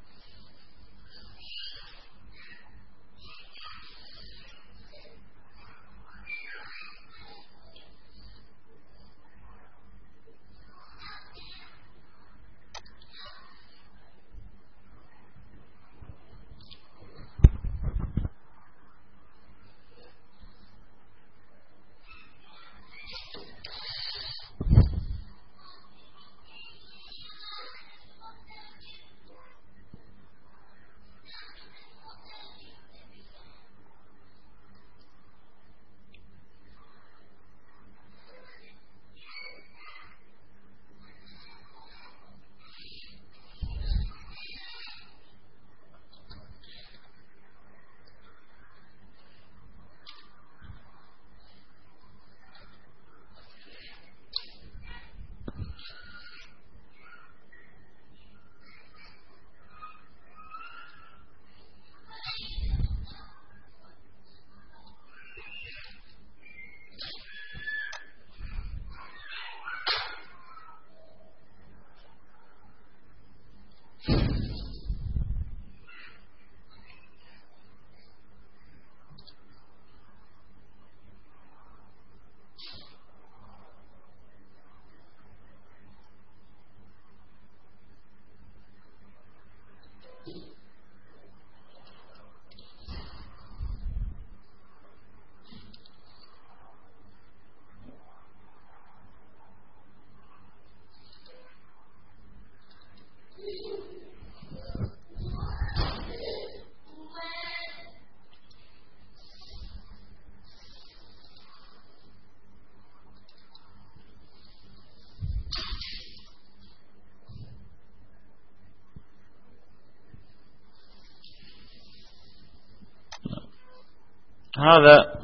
هذا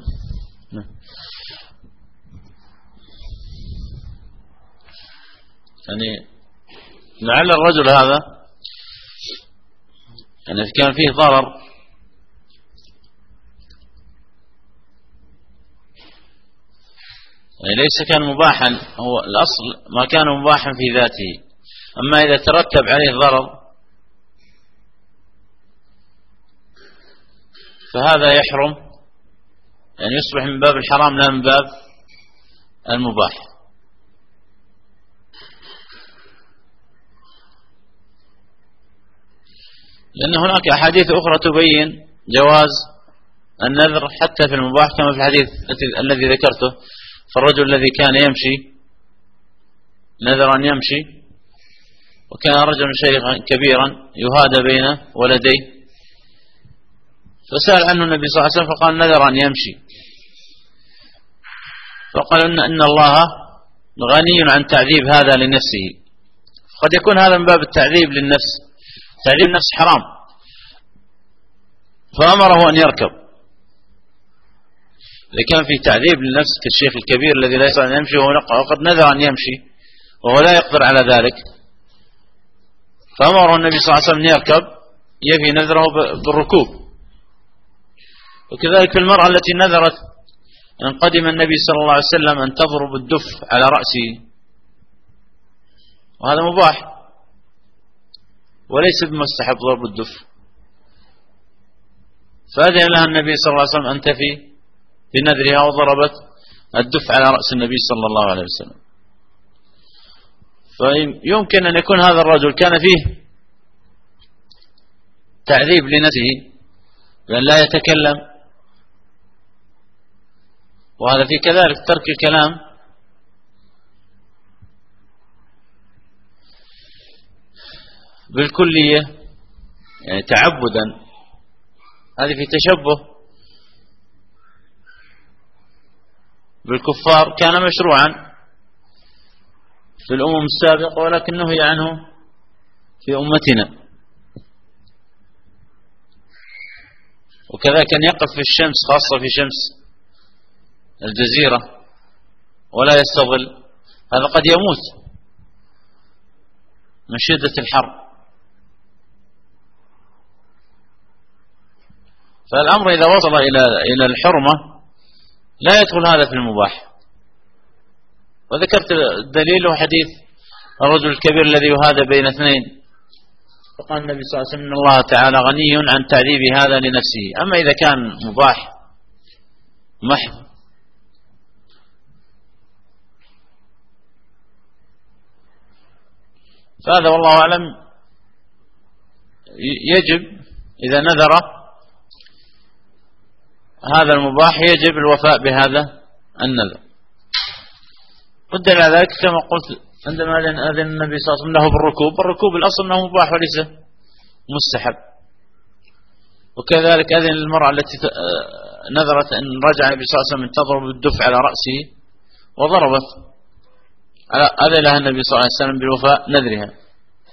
يعني لعل الرجل هذا يعني إذا كان فيه ضرر يعني ليس كان مباحا، هو الأصل ما كان مباحا في ذاته، أما إذا ترتب عليه ضرر فهذا يحرم، يعني يصبح من باب الحرام لا من باب المباح. لأن هناك أحاديث أخرى تبين جواز النذر حتى في المباح، كما في الحديث الذي ذكرته، فالرجل الذي كان يمشي نذر أن يمشي، وكان رجل شيخا كبيرا يهادى بين ولديه، فسأل عنه النبي صلى الله عليه وسلم فقال نذر أن يمشي، فقال إن الله غني عن تعذيب هذا لنفسه. قد يكون هذا من باب التعذيب للنفس، تعذيب النفس حرام، فأمره أن يركب. إذا كان في تعذيب للنفس كالشيخ الكبير الذي لا يستطيع أن يمشي وقد نذر أن يمشي وهو لا يقدر على ذلك، فأمره النبي صلى الله عليه وسلم أن يركب يفي نذره بالركوب. وكذلك في المرأة التي نذرت أن قدم النبي صلى الله عليه وسلم أن تضرب الدف على رأسه، وهذا مباح وليس بمستحب ضرب الدف، فأذن لها النبي صلى الله عليه وسلم أن تفي بنذرها وضربت الدف على رأس النبي صلى الله عليه وسلم. فيمكن أن يكون هذا الرجل كان فيه تعذيب لنفسه بأن لا يتكلم، وهذا في كذلك ترك الكلام بالكلية يعني تعبدا، هذه في تشبه بالكفار، كان مشروعا في الأمم السابقة ولكنه نهي عنه في أمتنا. وكذا كان يقف في الشمس خاصة في شمس الجزيرة ولا يستظل، هذا قد يموت من شدة الحر. فالأمر إذا وصل إلى الحرمة لا يدخل هذا في المباح. وذكرت الدليل وحديث الرجل الكبير الذي يهادى بين اثنين، فقال النبي صلى الله عليه وسلم إن الله تعالى غني عن تعذيب هذا لنفسه. أما إذا كان مباح محض فهذا والله أعلم يجب إذا نذر هذا المباح يجب الوفاء بهذا النذر. والدليل على ذلك كما قلت عندما أذن النبي صلى الله عليه وسلم له بالركوب الأصل أنه مباح وليس مستحب. وكذلك أذن المرأة التي نذرت أن رجع النبي صلى الله عليه وسلم تضرب الدف على رأسه وضربت، أذن لها النبي صلى الله عليه وسلم بالوفاء نذرها.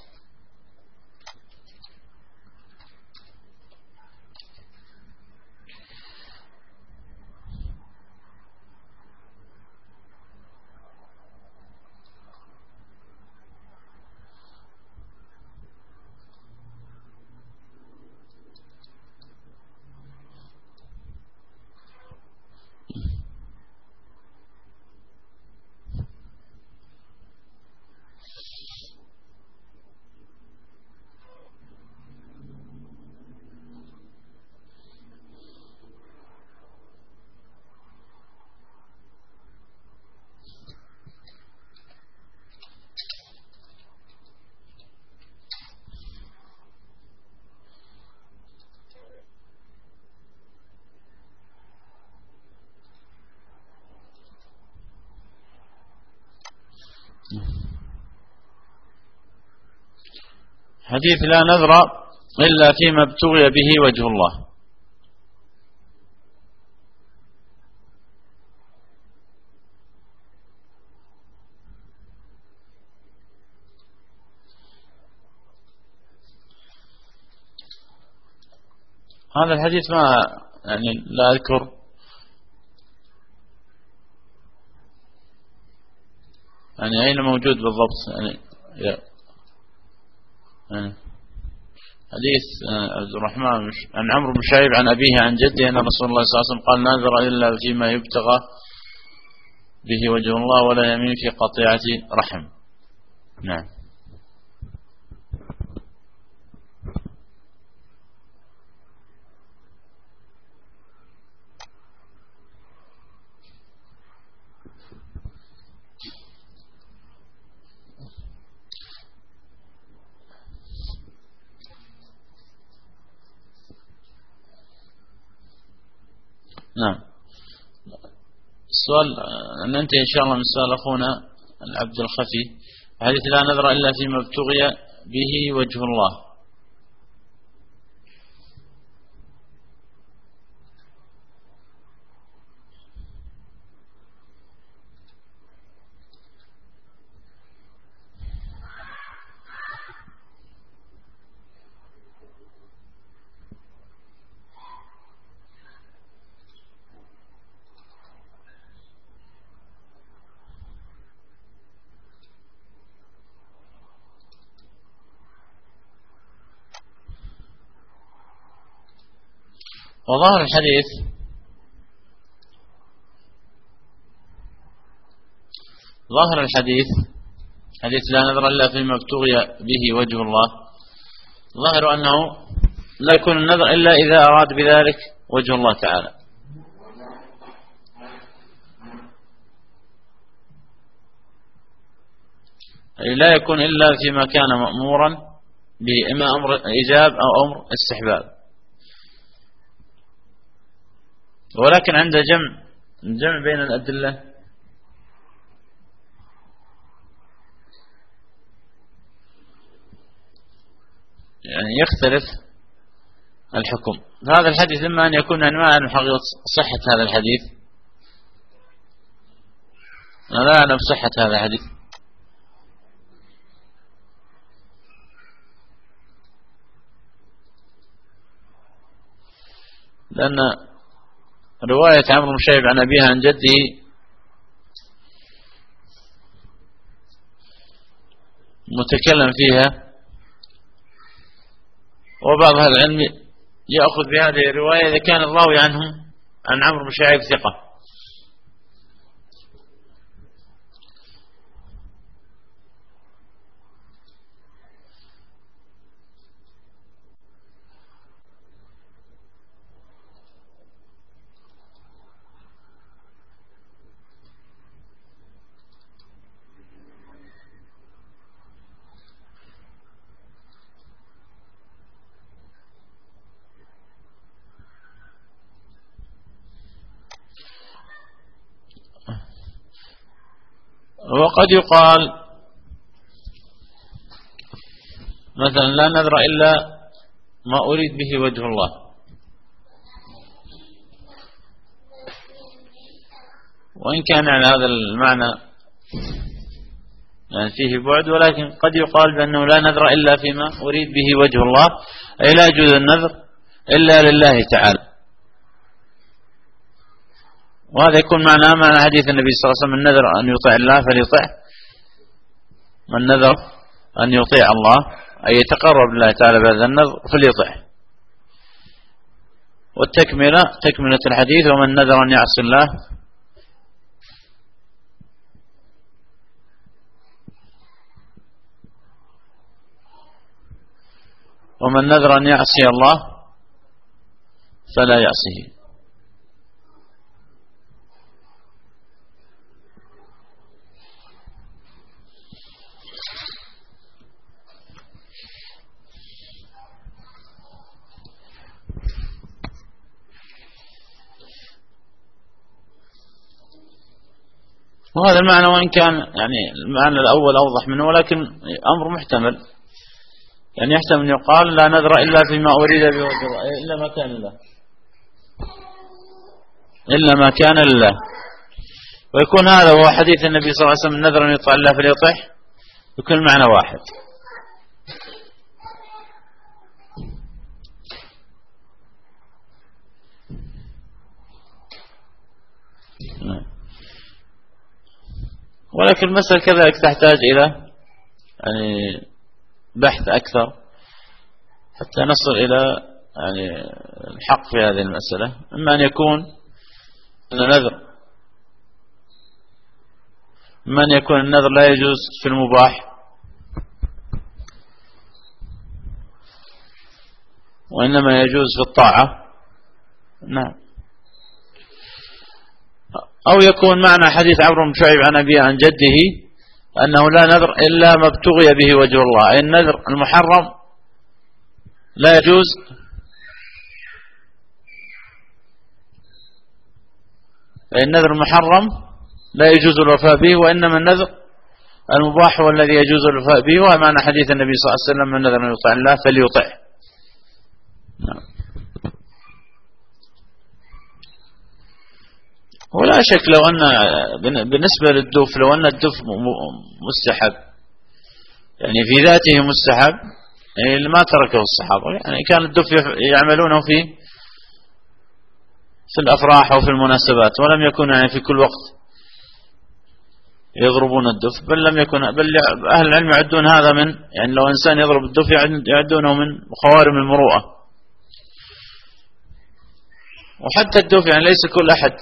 حديث لا نذر إلا فيما ابتغي به وجه الله. هذا الحديث ما يعني لا أذكر يعني أين موجود بالضبط يعني حديث عبد الرحمن عن عمرو بن شعيب عن أبيه عن جده أن رسول الله صلى الله عليه وسلم قال: لا نذر إلا فيما يبتغى به وجه الله ولا يمين في قطيعة رحم. نعم. نعم. السؤال ننتهي إن شاء الله من سؤال أخونا العبد الخفي. حديث لا نذر إلا فيما ابتغي به وجه الله. وظاهر الحديث حديث لا نذر إلا فيما ابتغي به وجه الله، ظاهر أنه لا يكون النذر إلا إذا أراد بذلك وجه الله تعالى. أي لا يكون إلا فيما كان مأمورا به، إما أمر إيجاب أو أمر استحباب. ولكن عند جمع بين الأدلة يعني يختلف الحكم. هذا الحديث إما أن يكون أنواع من حقيقة صحة هذا الحديث، لا أعلم صحة هذا الحديث، لأن رواية عمرو بن شعيب عن أبيه عن جده متكلم فيها، وبعض أهل العلم يأخذ بهذه الرواية إذا كان الراوي عنهم عن عمرو بن شعيب ثقة. وقد يقال مثلا لا نذر إلا ما أريد به وجه الله، وإن كان على هذا المعنى يعني فيه بعد، ولكن قد يقال بأنه لا نذر إلا فيما أريد به وجه الله، أي لا يجوز النذر إلا لله تعالى. وهذا يكون معنى حديث النبي صلى الله عليه وسلم: من نذر أن يطيع الله فليطع، من نذر أن يطيع الله أي يتقرب لله تعالى بهذا النذر فليطع. والتكملة تكملة الحديث: ومن نذر أن يعصي الله ومن نذر أن يعصي الله فلا يعصيه. وهذا المعنى وإن كان يعني المعنى الأول أوضح منه، ولكن أمر محتمل، يعني يحتمل أن يقال لا نذر إلا فيما أريد بوجه الله، إلا ما كان لله، إلا ما كان لله. ويكون هذا هو حديث النبي صلى الله عليه وسلم: نذر أن يطع الله فليطع، يكون المعنى واحد. ولكن المسألة كذلك تحتاج إلى يعني بحث أكثر، حتى نصل إلى يعني الحق في هذه المسألة. إما أن يكون النذر، إما أن يكون النذر لا يجوز في المباح، وإنما يجوز في الطاعة. نعم. أو يكون معنى حديث عمرو بن شعيب عن أبيه عن جده أنه لا نذر إلا ما ابتغي به وجه الله، أي النذر المحرم لا يجوز النذر المحرم لا يجوز الوفاء به، وإنما النذر المباح هو الذي يجوز الوفاء به، ومعنى حديث النبي صلى الله عليه وسلم من نذر أن يطع الله فليطعه. نعم. ولا شك لو أن بالنسبة للدف، لو أن الدف مستحب يعني في ذاته مستحب، يعني ما تركه الصحابة، يعني كان الدف يعملونه في الأفراح أو في المناسبات، ولم يكن يعني في كل وقت يضربون الدف، بل لم يكن، بل أهل العلم يعدون هذا من، يعني لو إنسان يضرب الدف يعدونه من خوارم المروءة. وحتى الدف يعني ليس كل أحد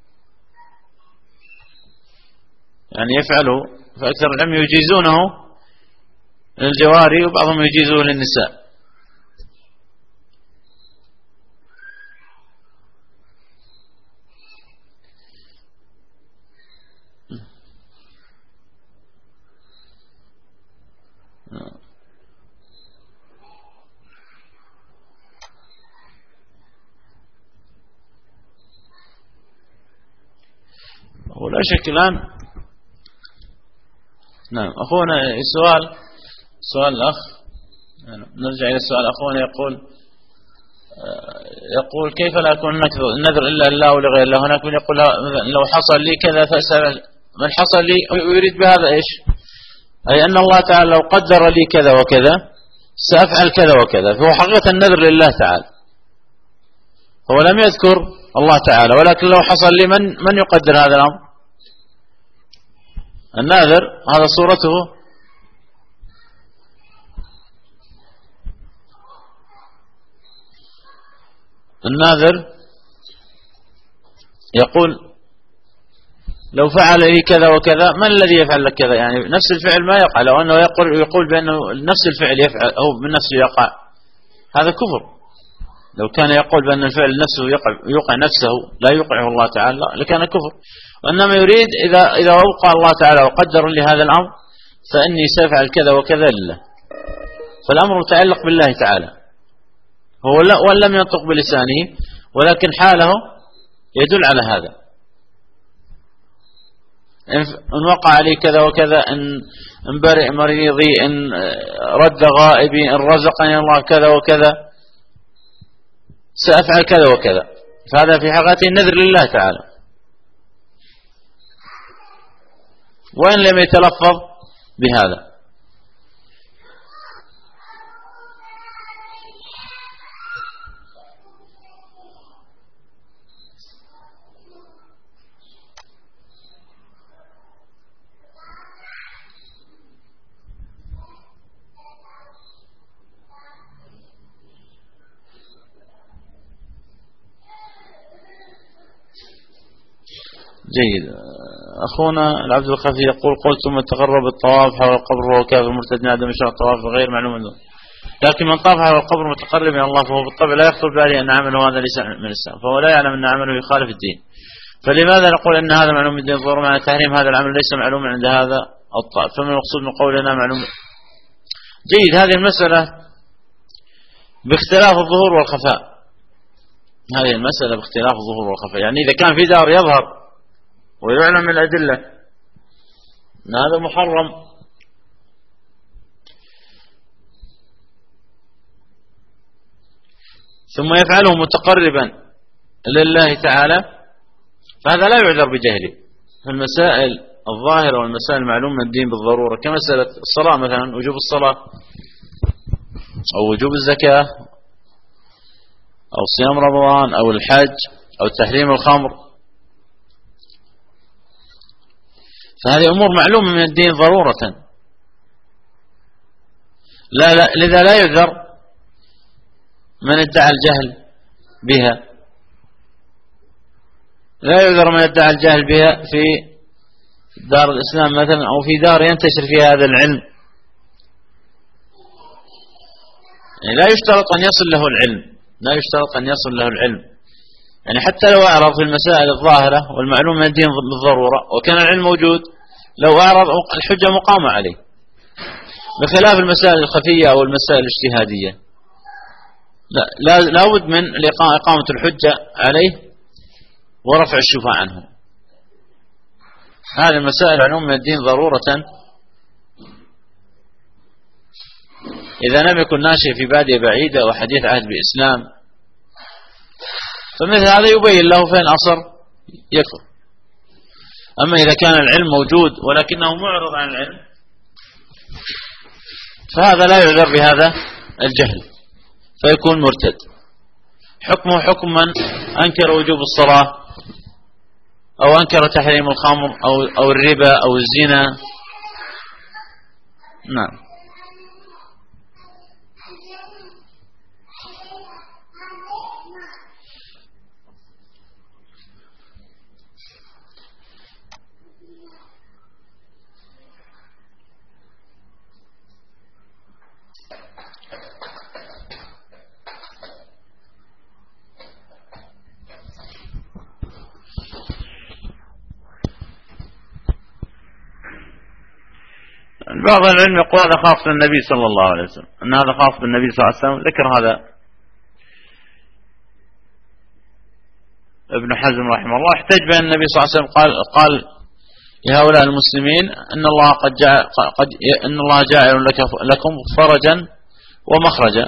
يعني يفعله، فأكثر العلم يجيزونه للجواري وبعضهم يجيزه للنساء. ولا شك الآن. نعم. أخونا سؤال الأخ، نرجع إلى السؤال. أخونا يقول كيف لا يكون النذر إلا لله ولغير الله؟ هناك من يقول لو حصل لي كذا فأسأل من حصل لي، ويريد بهذا إيش؟ أي أن الله تعالى لو قدر لي كذا وكذا سأفعل كذا وكذا، فهو حقيقة النذر لله تعالى، هو لم يذكر الله تعالى، ولكن لو حصل لي من يقدر هذا الأمر؟ الناذر هذا صورته الناذر يقول لو فعل لي كذا وكذا، من الذي يفعل لك كذا؟ يعني نفس الفعل ما يقع، لو أنه يقول بأنه نفس الفعل يفعل أو من نفسه يقع، هذا كفر. لو كان يقول بأن الفعل نفسه يقع نفسه لا يوقعه الله تعالى لكان كفر، وإنما يريد إذا وقع الله تعالى وقدر لي هذا الأمر فإني سأفعل كذا وكذا لله، فالأمر متعلق بالله تعالى، هو وإن لم ينطق بلسانه ولكن حاله يدل على هذا. إن وقع لي كذا وكذا، إن برئ مريضي، إن رد غائبي، إن رزقني الله كذا وكذا سأفعل كذا وكذا، فهذا في حقيقته النذر لله تعالى، وإن لم يتلفظ بهذا. جيد. أخونا العبد الخفي يقول قلت ثم تقرب الطواف حول القبر وهو كافر مرتد عدم شرع الطواف غير معلوم عنه، لكن من طاف حول القبر متقرب إلى الله فهو بالطبع لا يخطر باله أن عمله هذا ليس من الإسلام، فهو لا يعلم أن عمله يخالف الدين، فلماذا نقول أن هذا معلوم من الدين ظهور معنى تحريم هذا العمل ليس معلوما عند هذا الطائف؟ فما المقصود من قولنا معلوم؟ جيد. هذه المسألة باختلاف الظهور والخفاء، هذه المسألة باختلاف الظهور والخفاء، يعني إذا كان في دار يظهر ويعلم من الأدلة أن هذا محرم ثم يفعله متقربا لله تعالى فهذا لا يعذر بجهله. في المسائل الظاهرة والمسائل المعلومة من الدين بالضرورة كمسألة الصلاة مثلا، وجوب الصلاة أو وجوب الزكاة أو صيام رمضان أو الحج أو تحريم الخمر، فهذه أمور معلومة من الدين ضرورة، لذا لا يعذر من ادعى الجهل بها، لا يعذر من ادعى الجهل بها في دار الإسلام مثلا أو في دار ينتشر فيها هذا العلم. يعني لا يشترط أن يصل له العلم، لا يشترط أن يصل له العلم. يعني حتى لو أعرض في المسائل الظاهرة والمعلومة من الدين بالضرورة وكان العلم موجود، لو أعرض الحجة مقامة عليه، بخلاف المسائل الخفية أو المسائل الاجتهادية لا بد من إقامة الحجة عليه ورفع الشبهة عنه. هذه المسائل معلومة من الدين ضرورة، إذا لم يكن ناشئ في بادية بعيدة وحديث عهد بإسلام، فمثل هذا يبين له فين أصر يكفر. أما إذا كان العلم موجود ولكنه معرض عن العلم، فهذا لا يعذر بهذا الجهل فيكون مرتد. حكمه حكم من أنكر وجوب الصلاة أو أنكر تحريم الخمر أو الربا أو الزنا. نعم. بعض العلم يقول هذا خاص بالنبي صلى الله عليه وسلم، أن هذا خاص بالنبي صلى الله عليه وسلم. ذكر هذا ابن حزم رحمه الله، احتج بأن النبي صلى الله عليه وسلم قال لهؤلاء المسلمين أن الله جاعل لكم فرجا ومخرجا.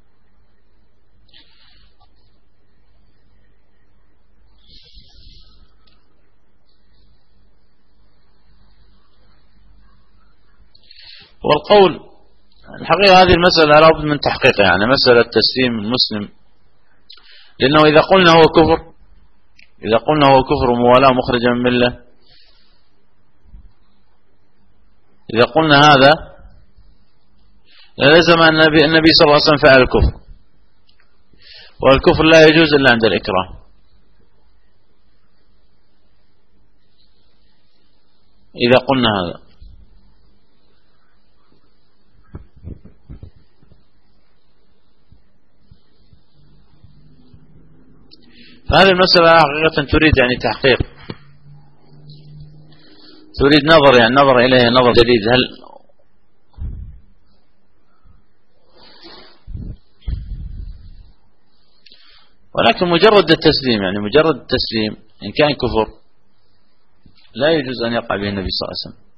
والقول الحقيقة هذه المسألة لا بد من تحقيقها، يعني مسألة تسليم المسلم، لأنه إذا قلنا هو كفر وموالاة مخرجا من الملة، إذا قلنا هذا لازم أن النبي صلى الله عليه وسلم فعل الكفر، والكفر لا يجوز إلا عند الإكراه. إذا قلنا هذا، فهذه المسألة حقيقة تريد يعني تحقيق، تريد نظر، يعني نظر إليها نظر جديد. ولكن مجرد التسليم، يعني مجرد التسليم إن كان كفر لا يجوز أن يقع به النبي صلى الله عليه وسلم.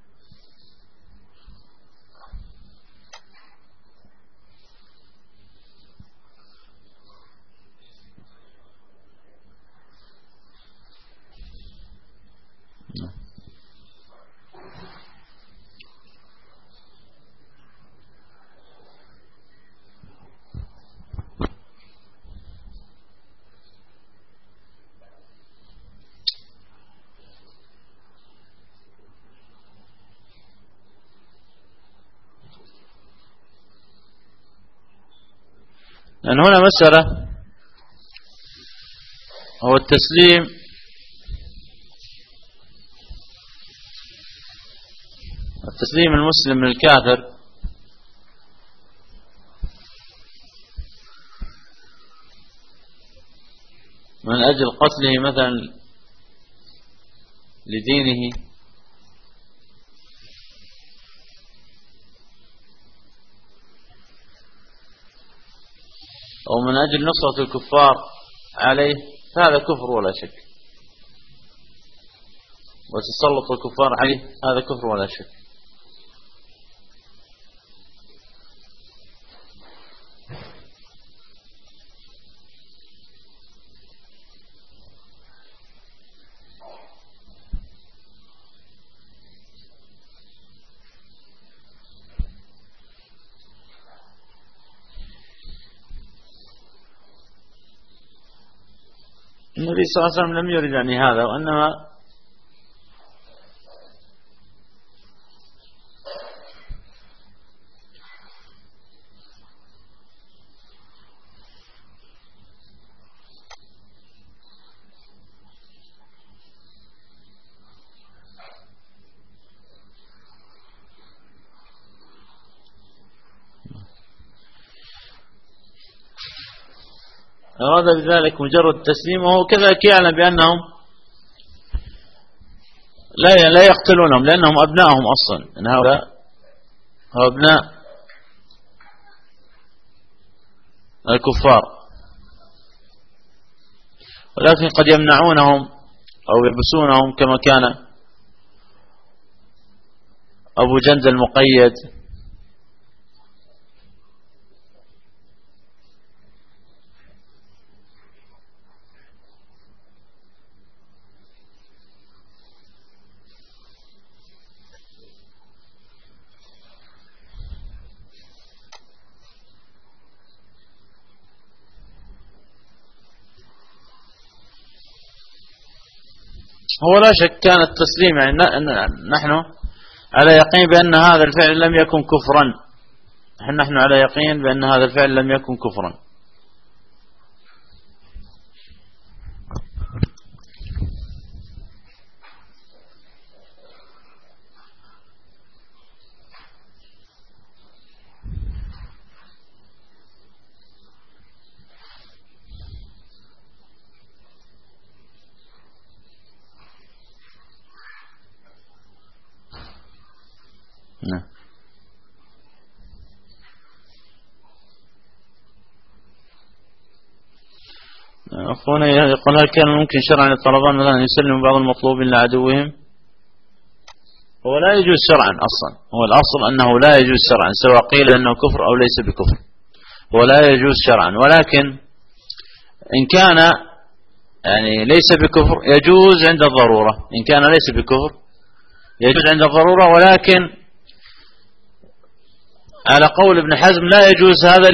لأن هنا مسألة هو التسليم المسلم للكافر من أجل قتله مثلا لدينه، أو من أجل نصرة الكفار عليه، فهذا كفر ولا شك، وتسلط الكفار عليه هذا كفر ولا شك. النبي صلى الله عليه وسلم لم يرد يعني هذا، وإنما أراد بذلك مجرد التسليم، وهو كذلك يعلم بأنهم لا يقتلونهم لأنهم أبنائهم أصلا، إن هؤلاء هو أبناء الكفار، ولكن قد يمنعونهم أو يحبسونهم كما كان أبو جند المقيد. هو لا شك كان التسليم، يعني نحن على يقين بأن هذا الفعل لم يكن كفرا، نحن على يقين بأن هذا الفعل لم يكن كفرا. أخونا يقول هل كان ممكن شرعا للطلبان مثلا يسلموا بعض المطلوبين لعدوهم؟ هو لا يجوز شرعا أصلا، هو الأصل أنه لا يجوز شرعا سواء قيل أنه كفر أو ليس بكفر، هو لا يجوز شرعا، ولكن إن كان يعني ليس بكفر يجوز عند الضرورة، إن كان ليس بكفر يجوز عند الضرورة، ولكن على قول ابن حزم لا يجوز هذا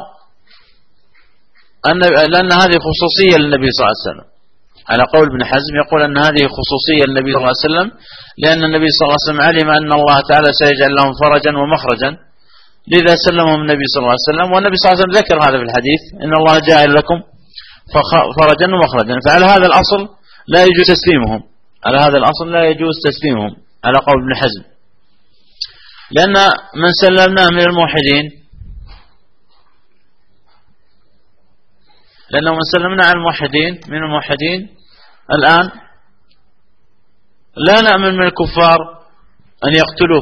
لأن هذه خصوصية للنبي صلى الله عليه وسلم. على قول ابن حزم يقول أن هذه خصوصية للنبي صلى الله عليه وسلم، لأن النبي صلى الله عليه وسلم علم أن الله تعالى سيجعل لهم فرجا ومخرجا، لذا سلمهم النبي صلى الله عليه وسلم، والنبي صلى الله عليه وسلم ذكر هذا في الحديث إن الله جاعل لكم فرجا ومخرجا. فعلى هذا الأصل لا يجوز تسليمهم، على هذا الأصل لا يجوز تسليمهم على قول ابن حزم، لأن من سلمناه من الموحدين، لأنه من سلمنا على من الموحدين الآن لا نأمن من الكفار أن يقتلوه،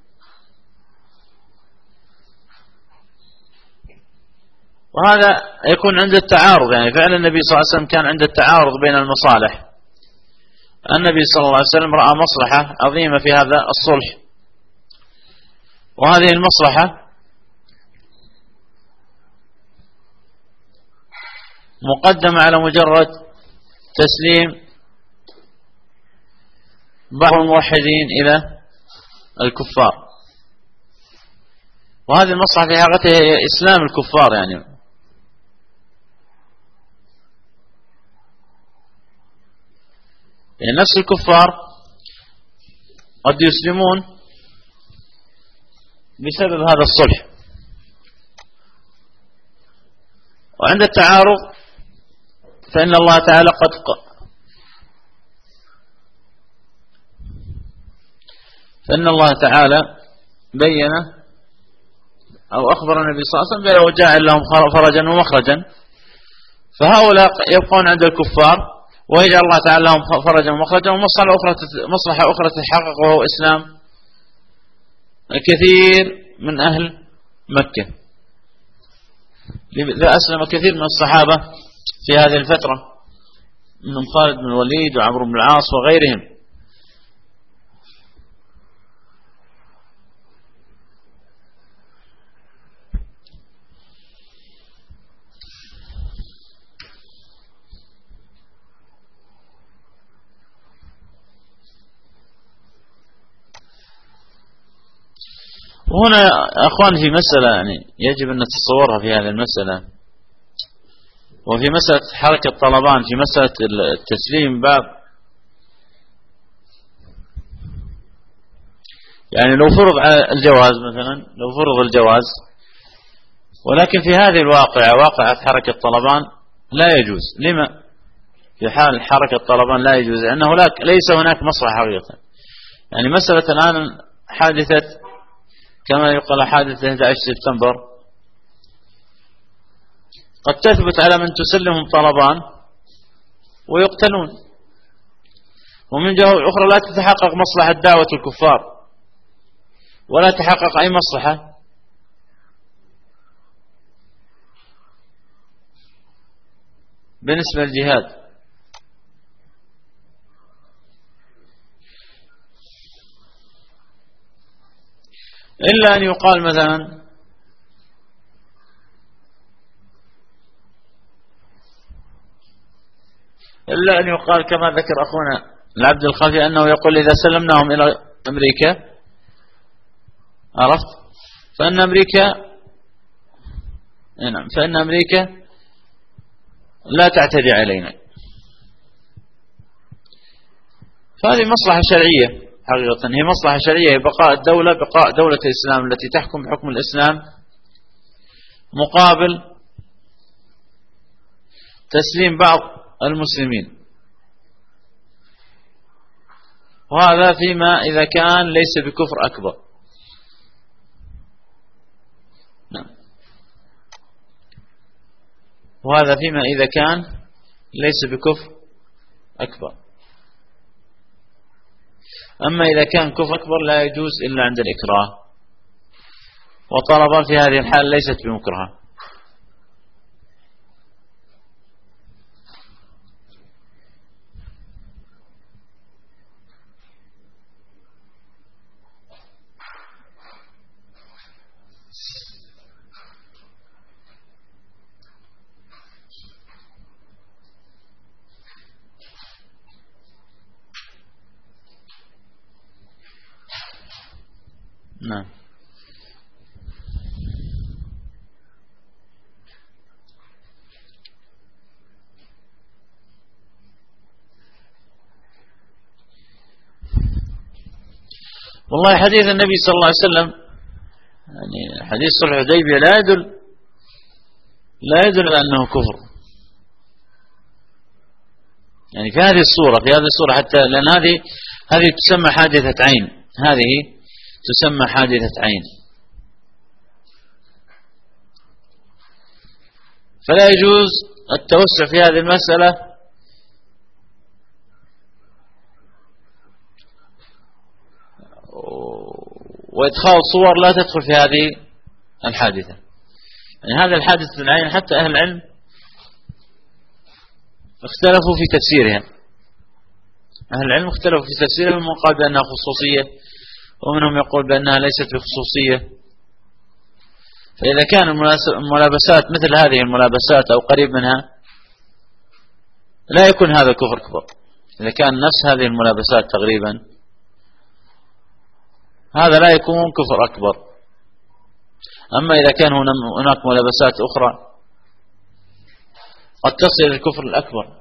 وهذا يكون عند التعارض، يعني فعل النبي صلى الله عليه وسلم كان عند التعارض بين المصالح. النبي صلى الله عليه وسلم رأى مصلحة عظيمة في هذا الصلح، وهذه المصلحة مقدمة على مجرد تسليم بعض الموحدين إلى الكفار، وهذه المصلحة في حقيقتها هي إسلام الكفار، يعني نفس الكفار قد يسلمون بسبب هذا الصلح، وعند التعارض فإن الله تعالى فإن الله تعالى بين أو أخبر النبي صلى الله عليه وسلم بأنه جاعل لهم فرجا ومخرجا، فهؤلاء يبقون عند الكفار ويجعل الله تعالى لهم فرجا ومخرجا، ومصلحة أخرى تتحقق وهو إسلام الكثير من أهل مكة. لذا أسلم كثير من الصحابة في هذه الفترة، منهم خالد بن الوليد وعمرو بن العاص وغيرهم. وهنا أخوان في مسألة يعني يجب أن نتصورها في هذه المسألة، وفي مسألة حركة طلبان، في مسألة التسليم باب، يعني لو فرض الجواز مثلا، لو فرض الجواز، ولكن في هذه الواقعة واقعة حركة طلبان لا يجوز. لما في حال حركة طلبان لا يجوز؟ لأنه ليس هناك مصلحة حقيقة. يعني مسألة الآن حادثة كما يقال حادثة 11 سبتمبر، قد تثبت على من تسلمهم طلبان ويقتلون، ومن جهة أخرى لا تتحقق مصلحة دعوة الكفار ولا تحقق أي مصلحة بالنسبة للجهاد. إلا أن يقال مثلا كما ذكر أخونا العبد الخفي أنه يقول إذا سلمناهم إلى أمريكا، عرفت، فإن أمريكا لا تعتدي علينا. فهذه مصلحة شرعية حقيقة، هي مصلحة شرعية، بقاء دولة الإسلام التي تحكم بحكم الإسلام مقابل تسليم بعض المسلمين، وهذا فيما إذا كان ليس بكفر أكبر. نعم. وهذا فيما إذا كان ليس بكفر أكبر. أما إذا كان كفر أكبر لا يجوز إلا عند الإكراه، وطلبا في هذه الحال ليست بمكرهة. نعم. والله حديث النبي صلى الله عليه وسلم، يعني حديث صلح الحديبية لا يدل على أنه كفر، يعني في هذه الصورة حتى، لأن هذه تسمى حادثة عين، هذه تسمى حادثة عين، فلا يجوز التوسع في هذه المسألة وإدخال صور لا تدخل في هذه الحادثة. يعني هذا الحادثة العين حتى أهل العلم اختلفوا في تفسيرها، ومنهم قال بأنها خصوصية، ومنهم يقول بأنها ليست بخصوصية. فإذا كان الملابسات مثل هذه الملابسات أو قريب منها لا يكون هذا كفر أكبر. إذا كان نفس هذه الملابسات تقريبا هذا لا يكون كفر أكبر. أما إذا كان هناك ملابسات أخرى قد تصل الكفر الأكبر.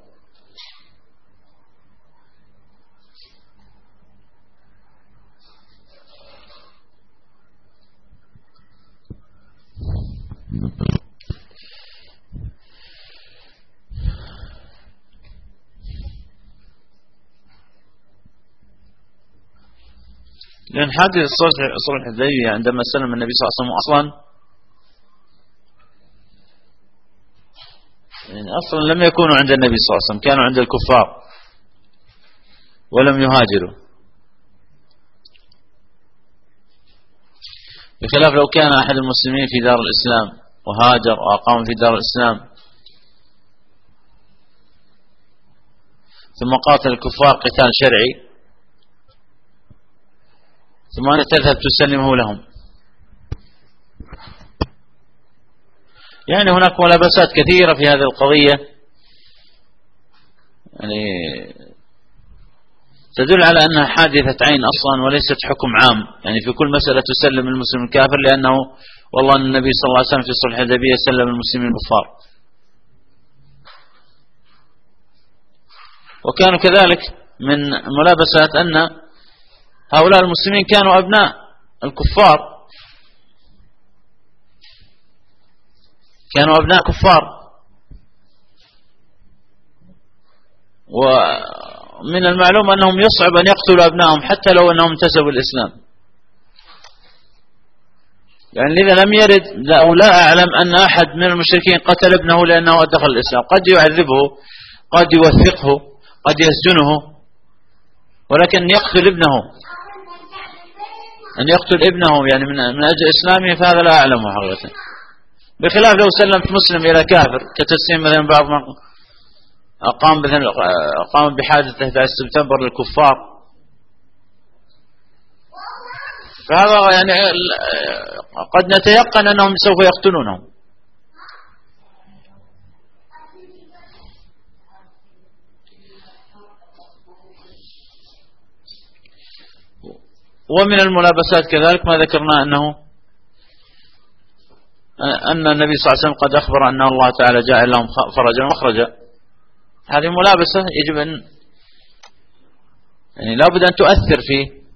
لأن حادث صلح الحديبية عندما سلم النبي صلى الله عليه وسلم أصلا لم يكونوا عند النبي صلى الله عليه وسلم، كانوا عند الكفار ولم يهاجروا، بخلاف لو كان أحد المسلمين في دار الإسلام وهاجر وأقام في دار الإسلام ثم قاتل الكفار قتال شرعي ثم أنت تذهب تسلمه لهم. يعني هناك ملابسات كثيرة في هذه القضية، يعني تدل على أنها حادثة عين أصلا وليست حكم عام، يعني في كل مسألة تسلم المسلم الكافر، لأنه والله النبي صلى الله عليه وسلم في صلح الحديبية سلم المسلمين الكفار. وكانوا كذلك من ملابسات أن هؤلاء المسلمين كانوا أبناء الكفار، كانوا أبناء كفار، ومن المعلوم أنهم يصعب أن يقتلوا أبنائهم حتى لو أنهم انتسبوا الإسلام، يعني لذا لم يرد أو لا أعلم أن أحد من المشركين قتل ابنه لأنه دخل الإسلام. قد يعذبه، قد يوثقه، قد يسجنه، ولكن يقتل ابنه، أن يقتل ابنه يعني من أجل إسلامه، فهذا لا أعلمه حقيقة. بخلاف لو سلمت مسلم إلى كافر كتسليم مثلا بعض من أقام بحادثة 11 سبتمبر للكفار، فهذا يعني قد نتيقن أنهم سوف يقتلونهم. ومن الملابسات كذلك ما ذكرنا أن النبي صلى الله عليه وسلم قد أخبر أن الله تعالى جاء لهم فرجا ومخرجا. هذه ملابسة يجب أن يعني لا بد أن تؤثر فيه،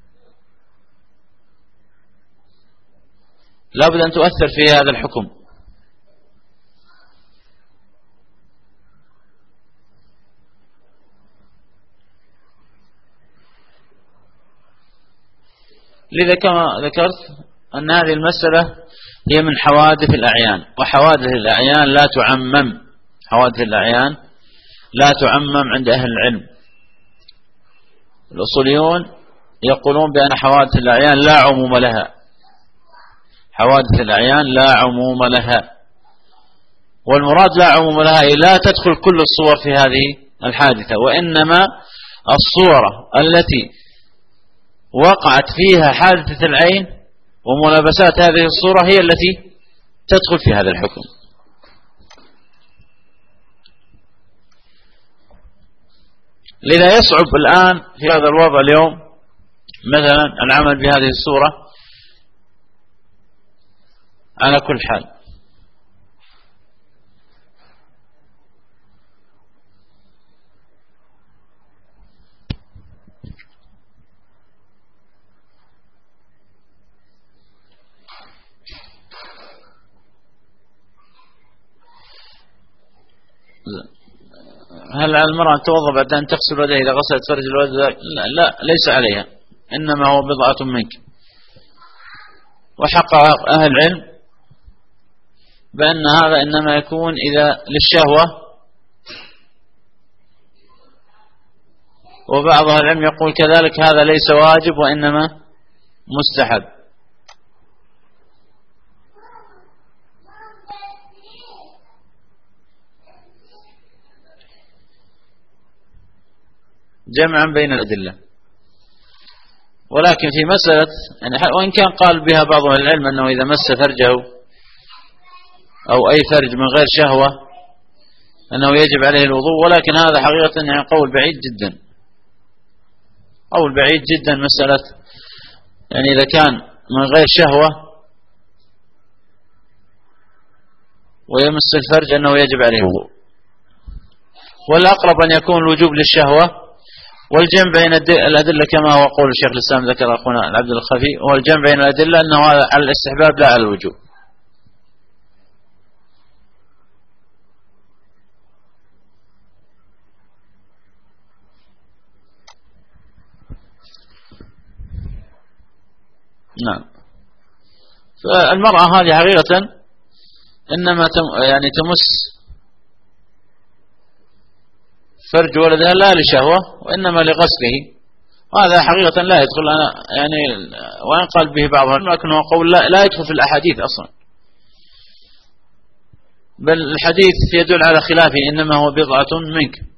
لا بد أن تؤثر في هذا الحكم. لذا كما ذكرت أن هذه المسألة هي من حوادث الأعيان، وحوادث الأعيان لا تعمم، حوادث الأعيان لا تعمم عند أهل العلم. الأصوليون يقولون بأن حوادث الأعيان لا عموم لها، حوادث الأعيان لا عموم لها، والمراد لا عموم لها لا تدخل كل الصور في هذه الحادثة، وإنما الصورة التي وقعت فيها حادثة العين وملابسات هذه الصورة هي التي تدخل في هذا الحكم. لذا يصعب الآن في هذا الوضع اليوم مثلا العمل بهذه الصورة على كل حال. هل على المرأة أن توضأ بعد أن تغسل يديها إذا غسلت فرج الولد؟ لا، ليس عليها، إنما هو بضعة منك. وحقق أهل العلم بأن هذا إنما يكون إذا للشهوة، وبعض أهل العلم يقول كذلك هذا ليس واجب وإنما مستحب. جمعا بين الأدلة. ولكن في مسألة يعني وإن كان قال بها بعض أهل العلم أنه إذا مس فرجه أو أي فرج من غير شهوة أنه يجب عليه الوضوء، ولكن هذا حقيقة يعني قول بعيد جدا، قول بعيد جدا. مسألة يعني إذا كان من غير شهوة ويمس الفرج أنه يجب عليه الوضوء، والأقرب أن يكون الوجوب للشهوة، والجمع بين الأدلة كما هو قول الشيخ الإسلام ذكر أخونا العبد الخفي، هو الجمع بين الأدلة أنه على الاستحباب لا على الوجوب. نعم. فالمرأة هذه حقيقة إنما يعني تمس فرج ولدها لا لشهوة وإنما لغسله، وهذا حقيقة لا يدخل يعني وإن قال به بعضهم، لكنه قول لا يدخل في الأحاديث أصلا، بل الحديث يدل على خلافه، إنما هو بضعة منك.